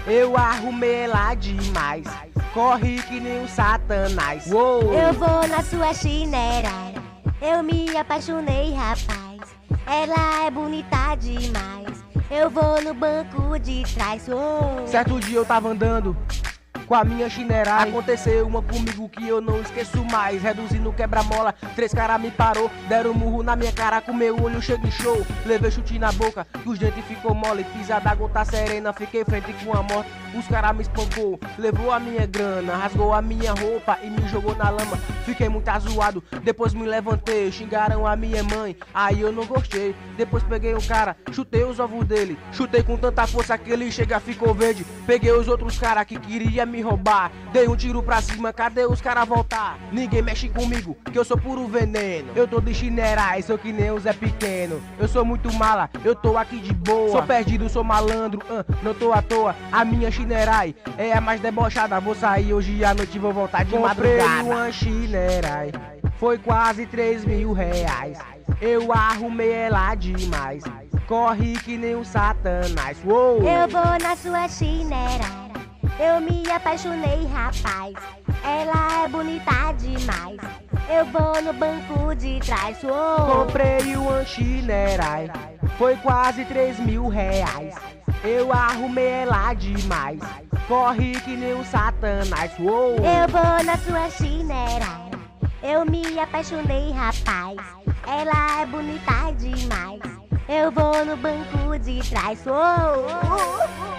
Eu arrumei ela demais. Corre que nem um satanás. Uou. Eu vou na sua chinera. Eu me apaixonei, rapaz. Ela é bonita demais. Eu vou no banco de trás. Uou. Certo dia eu tava andando com a minha chinera, aconteceu uma comigo que eu não esqueço mais. Reduzindo quebra-mola, três caras me parou, deram um murro na minha cara, com meu olho cheio de show. Levei chute na boca, que os dentes ficou mole. Pisada gota serena, fiquei frente com a morte. Os caras me espancou, levou a minha grana, rasgou a minha roupa e me jogou na lama. Fiquei muito azoado, depois me levantei, xingaram a minha mãe, aí eu não gostei. Depois peguei o cara, chutei os ovos dele, chutei com tanta força que ele chega ficou verde. Peguei os outros caras que queria me roubar, dei um tiro pra cima, cadê os caras voltar? Ninguém mexe comigo, que eu sou puro veneno. Eu tô de chinera, sou que nem o Zé Pequeno. Eu sou muito mala, eu tô aqui de boa. Sou perdido, sou malandro, uh, não tô à toa. A minha chinerai é a mais debochada. Vou sair hoje à noite e vou voltar de Comprei madrugada. Uma chinerai, foi quase três mil reais. Eu arrumei ela demais. Corre que nem um satanás. Uou. Eu vou na sua chinera. Eu me apaixonei, rapaz. Ela é bonita demais. Eu vou no banco de trás. Uou. Comprei uma chinerai, foi quase três mil reais. Eu arrumei ela demais. Corre que nem um satanás. Uou. Eu vou na sua chinera. Eu me apaixonei, rapaz. Ela é bonita demais. Eu vou no banco de trás. Uou.